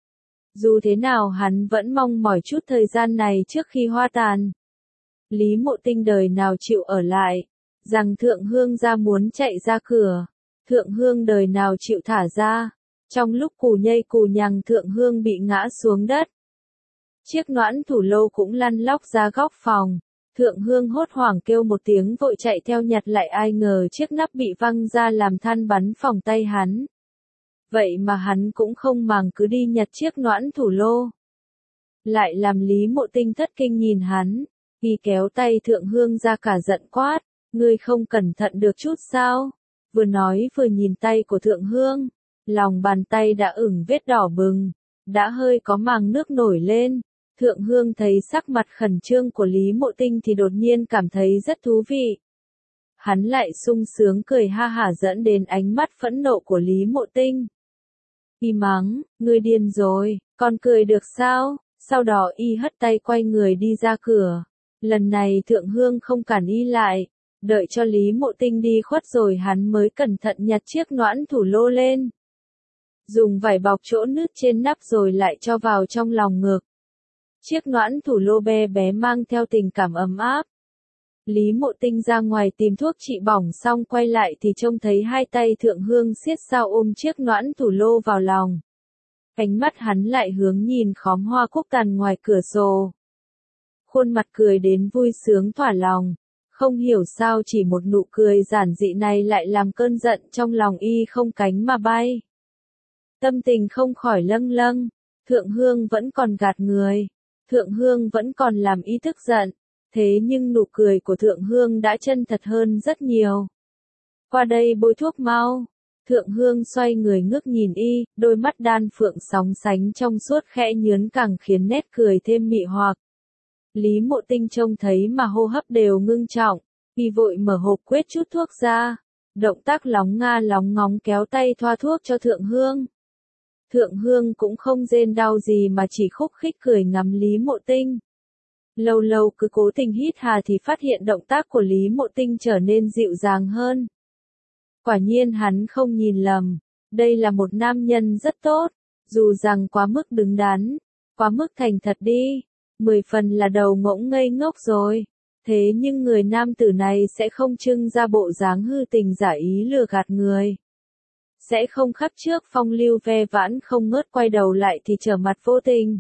Dù thế nào hắn vẫn mong mỏi chút thời gian này trước khi hoa tàn. Lý Mộ Tinh đời nào chịu ở lại. Rằng Thượng Hương ra muốn chạy ra cửa. Thượng Hương đời nào chịu thả ra. Trong lúc cù nhây cù nhằng Thượng Hương bị ngã xuống đất. Chiếc noãn thủ lô cũng lăn lóc ra góc phòng. Thượng Hương hốt hoảng kêu một tiếng vội chạy theo nhặt lại, ai ngờ chiếc nắp bị văng ra làm than bắn phỏng tay hắn. Vậy mà hắn cũng không màng cứ đi nhặt chiếc noãn thủ lô. Lại làm Lý Mộ Tinh thất kinh nhìn hắn. Y kéo tay Thượng Hương ra cả giận quát. Ngươi không cẩn thận được chút sao? Vừa nói vừa nhìn tay của Thượng Hương. Lòng bàn tay đã ửng vết đỏ bừng. Đã hơi có màng nước nổi lên. Thượng Hương thấy sắc mặt khẩn trương của Lý Mộ Tinh thì đột nhiên cảm thấy rất thú vị. Hắn lại sung sướng cười ha hả dẫn đến ánh mắt phẫn nộ của Lý Mộ Tinh. Y mắng, ngươi điên rồi, còn cười được sao? Sau đó Y hất tay quay người đi ra cửa. Lần này Thượng Hương không cản Y lại. Đợi cho Lý Mộ Tinh đi khuất rồi hắn mới cẩn thận nhặt chiếc noãn thủ lô lên. Dùng vải bọc chỗ nứt trên nắp rồi lại cho vào trong lòng ngực. Chiếc noãn thủ lô bé bé mang theo tình cảm ấm áp. Lý Mộ Tinh ra ngoài tìm thuốc trị bỏng xong quay lại thì trông thấy hai tay Thượng Hương siết sao ôm chiếc noãn thủ lô vào lòng. Ánh mắt hắn lại hướng nhìn khóm hoa cúc tàn ngoài cửa sổ. Khuôn mặt cười đến vui sướng thỏa lòng. Không hiểu sao chỉ một nụ cười giản dị này lại làm cơn giận trong lòng y không cánh mà bay. Tâm tình không khỏi lâng lâng. Thượng Hương vẫn còn gạt người. Thượng Hương vẫn còn làm y tức giận. Thế nhưng nụ cười của Thượng Hương đã chân thật hơn rất nhiều. Qua đây bôi thuốc mau. Thượng Hương xoay người ngước nhìn y, đôi mắt đan phượng sóng sánh trong suốt khẽ nhướn càng khiến nét cười thêm mị hoặc. Lý Mộ Tinh trông thấy mà hô hấp đều ngưng trọng, y vội mở hộp quét chút thuốc ra. Động tác lóng nga lóng ngóng kéo tay thoa thuốc cho Thượng Hương. Thượng Hương cũng không rên đau gì mà chỉ khúc khích cười ngắm Lý Mộ Tinh. Lâu lâu cứ cố tình hít hà thì phát hiện động tác của Lý Mộ Tinh trở nên dịu dàng hơn. Quả nhiên hắn không nhìn lầm, đây là một nam nhân rất tốt, dù rằng quá mức đứng đắn, quá mức thành thật đi, mười phần là đầu ngỗng ngây ngốc rồi. Thế nhưng người nam tử này sẽ không trưng ra bộ dáng hư tình giả ý lừa gạt người. Sẽ không khắp trước phong lưu ve vãn không ngớt quay đầu lại thì trở mặt vô tình.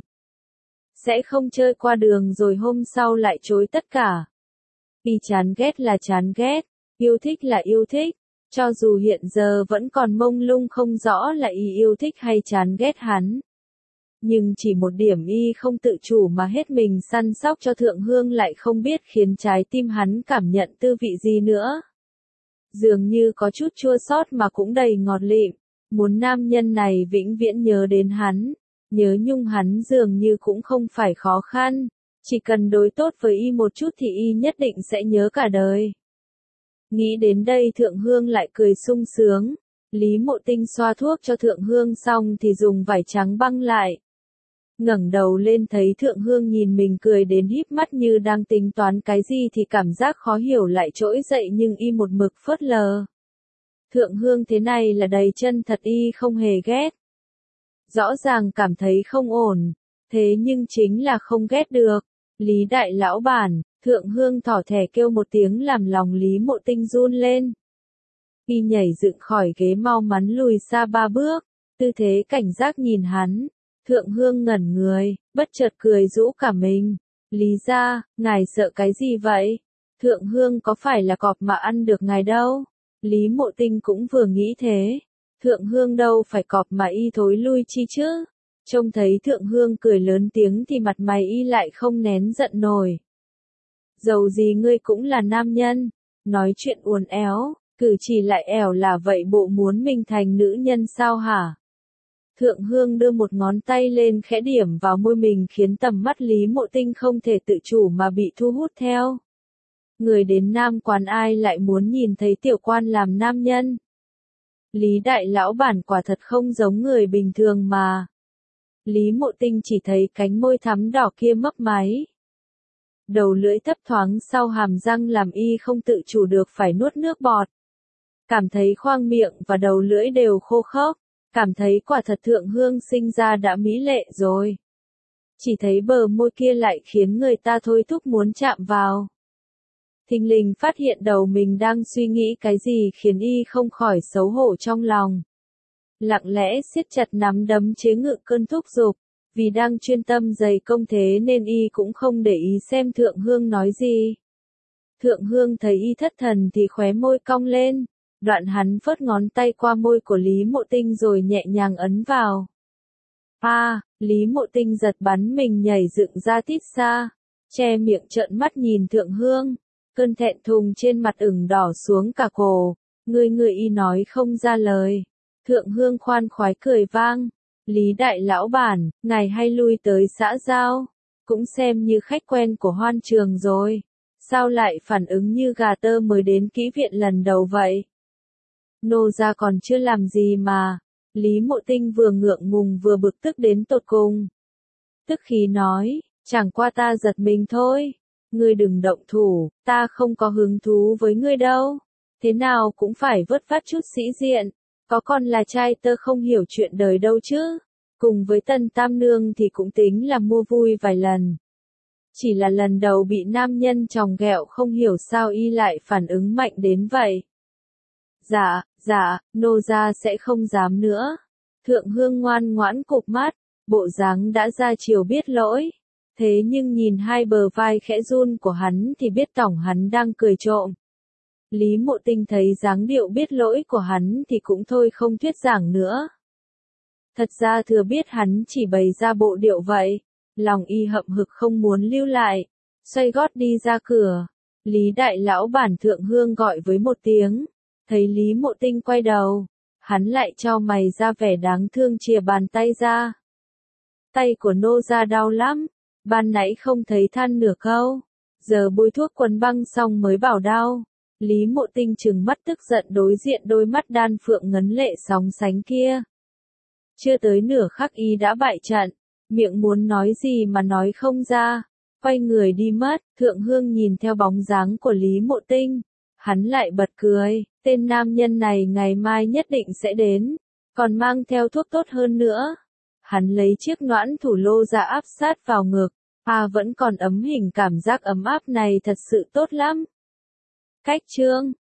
Sẽ không chơi qua đường rồi hôm sau lại chối tất cả. Y chán ghét là chán ghét, yêu thích là yêu thích. Cho dù hiện giờ vẫn còn mông lung không rõ là y yêu thích hay chán ghét hắn. Nhưng chỉ một điểm y không tự chủ mà hết mình săn sóc cho Thượng Hương lại không biết khiến trái tim hắn cảm nhận tư vị gì nữa. Dường như có chút chua xót mà cũng đầy ngọt lịm, muốn nam nhân này vĩnh viễn nhớ đến hắn, nhớ nhung hắn dường như cũng không phải khó khăn, chỉ cần đối tốt với y một chút thì y nhất định sẽ nhớ cả đời. Nghĩ đến đây Thượng Hương lại cười sung sướng. Lý Mộ Tinh xoa thuốc cho Thượng Hương xong thì dùng vải trắng băng lại. Ngẩng đầu lên thấy Thượng Hương nhìn mình cười đến híp mắt như đang tính toán cái gì thì cảm giác khó hiểu lại trỗi dậy nhưng y một mực phớt lờ. Thượng Hương thế này là đầy chân thật y không hề ghét. Rõ ràng cảm thấy không ổn, thế nhưng chính là không ghét được. Lý đại lão bản, Thượng Hương thỏ thẻ kêu một tiếng làm lòng Lý Mộ Tinh run lên. Y nhảy dựng khỏi ghế mau mắn lùi xa ba bước, tư thế cảnh giác nhìn hắn. Thượng Hương ngẩn người, bất chợt cười rũ cả mình. Lý gia, ngài sợ cái gì vậy? Thượng Hương có phải là cọp mà ăn được ngài đâu? Lý Mộ Tinh cũng vừa nghĩ thế. Thượng Hương đâu phải cọp mà y thối lui chi chứ? Trông thấy Thượng Hương cười lớn tiếng thì mặt mày y lại không nén giận nổi. Dầu gì ngươi cũng là nam nhân, nói chuyện uốn éo, cử chỉ lại ẻo là vậy bộ muốn mình thành nữ nhân sao hả? Thượng Hương đưa một ngón tay lên khẽ điểm vào môi mình khiến tầm mắt Lý Mộ Tinh không thể tự chủ mà bị thu hút theo. Người đến nam quán ai lại muốn nhìn thấy tiểu quan làm nam nhân? Lý đại lão bản quả thật không giống người bình thường mà. Lý Mộ Tinh chỉ thấy cánh môi thắm đỏ kia mấp máy. Đầu lưỡi thấp thoáng sau hàm răng làm y không tự chủ được phải nuốt nước bọt. Cảm thấy khoang miệng và đầu lưỡi đều khô khốc. Cảm thấy quả thật Thượng Hương sinh ra đã mỹ lệ rồi. Chỉ thấy bờ môi kia lại khiến người ta thôi thúc muốn chạm vào. Thình lình phát hiện đầu mình đang suy nghĩ cái gì khiến y không khỏi xấu hổ trong lòng. Lặng lẽ siết chặt nắm đấm chế ngự cơn thúc giục. Vì đang chuyên tâm dày công thế nên y cũng không để ý xem Thượng Hương nói gì. Thượng Hương thấy y thất thần thì khóe môi cong lên. Đoạn hắn phớt ngón tay qua môi của Lý Mộ Tinh rồi nhẹ nhàng ấn vào. A, à, Lý Mộ Tinh giật bắn mình nhảy dựng ra tít xa, che miệng trợn mắt nhìn Thượng Hương, cơn thẹn thùng trên mặt ửng đỏ xuống cả cổ, người người y nói không ra lời. Thượng Hương khoan khoái cười vang, Lý đại lão bản, ngài hay lui tới xã giao, cũng xem như khách quen của Hoan Trường rồi, sao lại phản ứng như gà tơ mới đến kỹ viện lần đầu vậy? Nô gia còn chưa làm gì mà. Lý Mộ Tinh vừa ngượng ngùng vừa bực tức đến tột cùng. Tức khí nói, chẳng qua ta giật mình thôi. ngươi đừng động thủ, ta không có hứng thú với ngươi đâu. Thế nào cũng phải vớt vát chút sĩ diện, có con là trai tơ không hiểu chuyện đời đâu chứ. Cùng với Tần Tam Nương thì cũng tính là mua vui vài lần. Chỉ là lần đầu bị nam nhân chòng ghẹo không hiểu sao y lại phản ứng mạnh đến vậy. Dạ, dạ, nô gia sẽ không dám nữa. Thượng Hương ngoan ngoãn cụp mắt, bộ dáng đã ra chiều biết lỗi. Thế nhưng nhìn hai bờ vai khẽ run của hắn thì biết tỏng hắn đang cười trộm. Lý Mộ Tinh thấy dáng điệu biết lỗi của hắn thì cũng thôi không thuyết giảng nữa. Thật ra thừa biết hắn chỉ bày ra bộ điệu vậy, lòng y hậm hực không muốn lưu lại, xoay gót đi ra cửa. Lý đại lão bản Thượng Hương gọi với một tiếng, thấy Lý Mộ Tinh quay đầu, hắn lại cho mày ra vẻ đáng thương chìa bàn tay ra. Tay của nô gia đau lắm, ban nãy không thấy than nửa câu, giờ bôi thuốc quấn băng xong mới bảo đau. Lý Mộ Tinh trừng mắt tức giận đối diện đôi mắt đan phượng ngấn lệ sóng sánh kia. Chưa tới nửa khắc y đã bại trận, miệng muốn nói gì mà nói không ra, quay người đi mất. Thượng Hương nhìn theo bóng dáng của Lý Mộ Tinh, hắn lại bật cười, tên nam nhân này ngày mai nhất định sẽ đến, còn mang theo thuốc tốt hơn nữa. Hắn lấy chiếc noãn thủ lô ra áp sát vào ngực, à vẫn còn ấm hình, cảm giác ấm áp này thật sự tốt lắm. Cách chương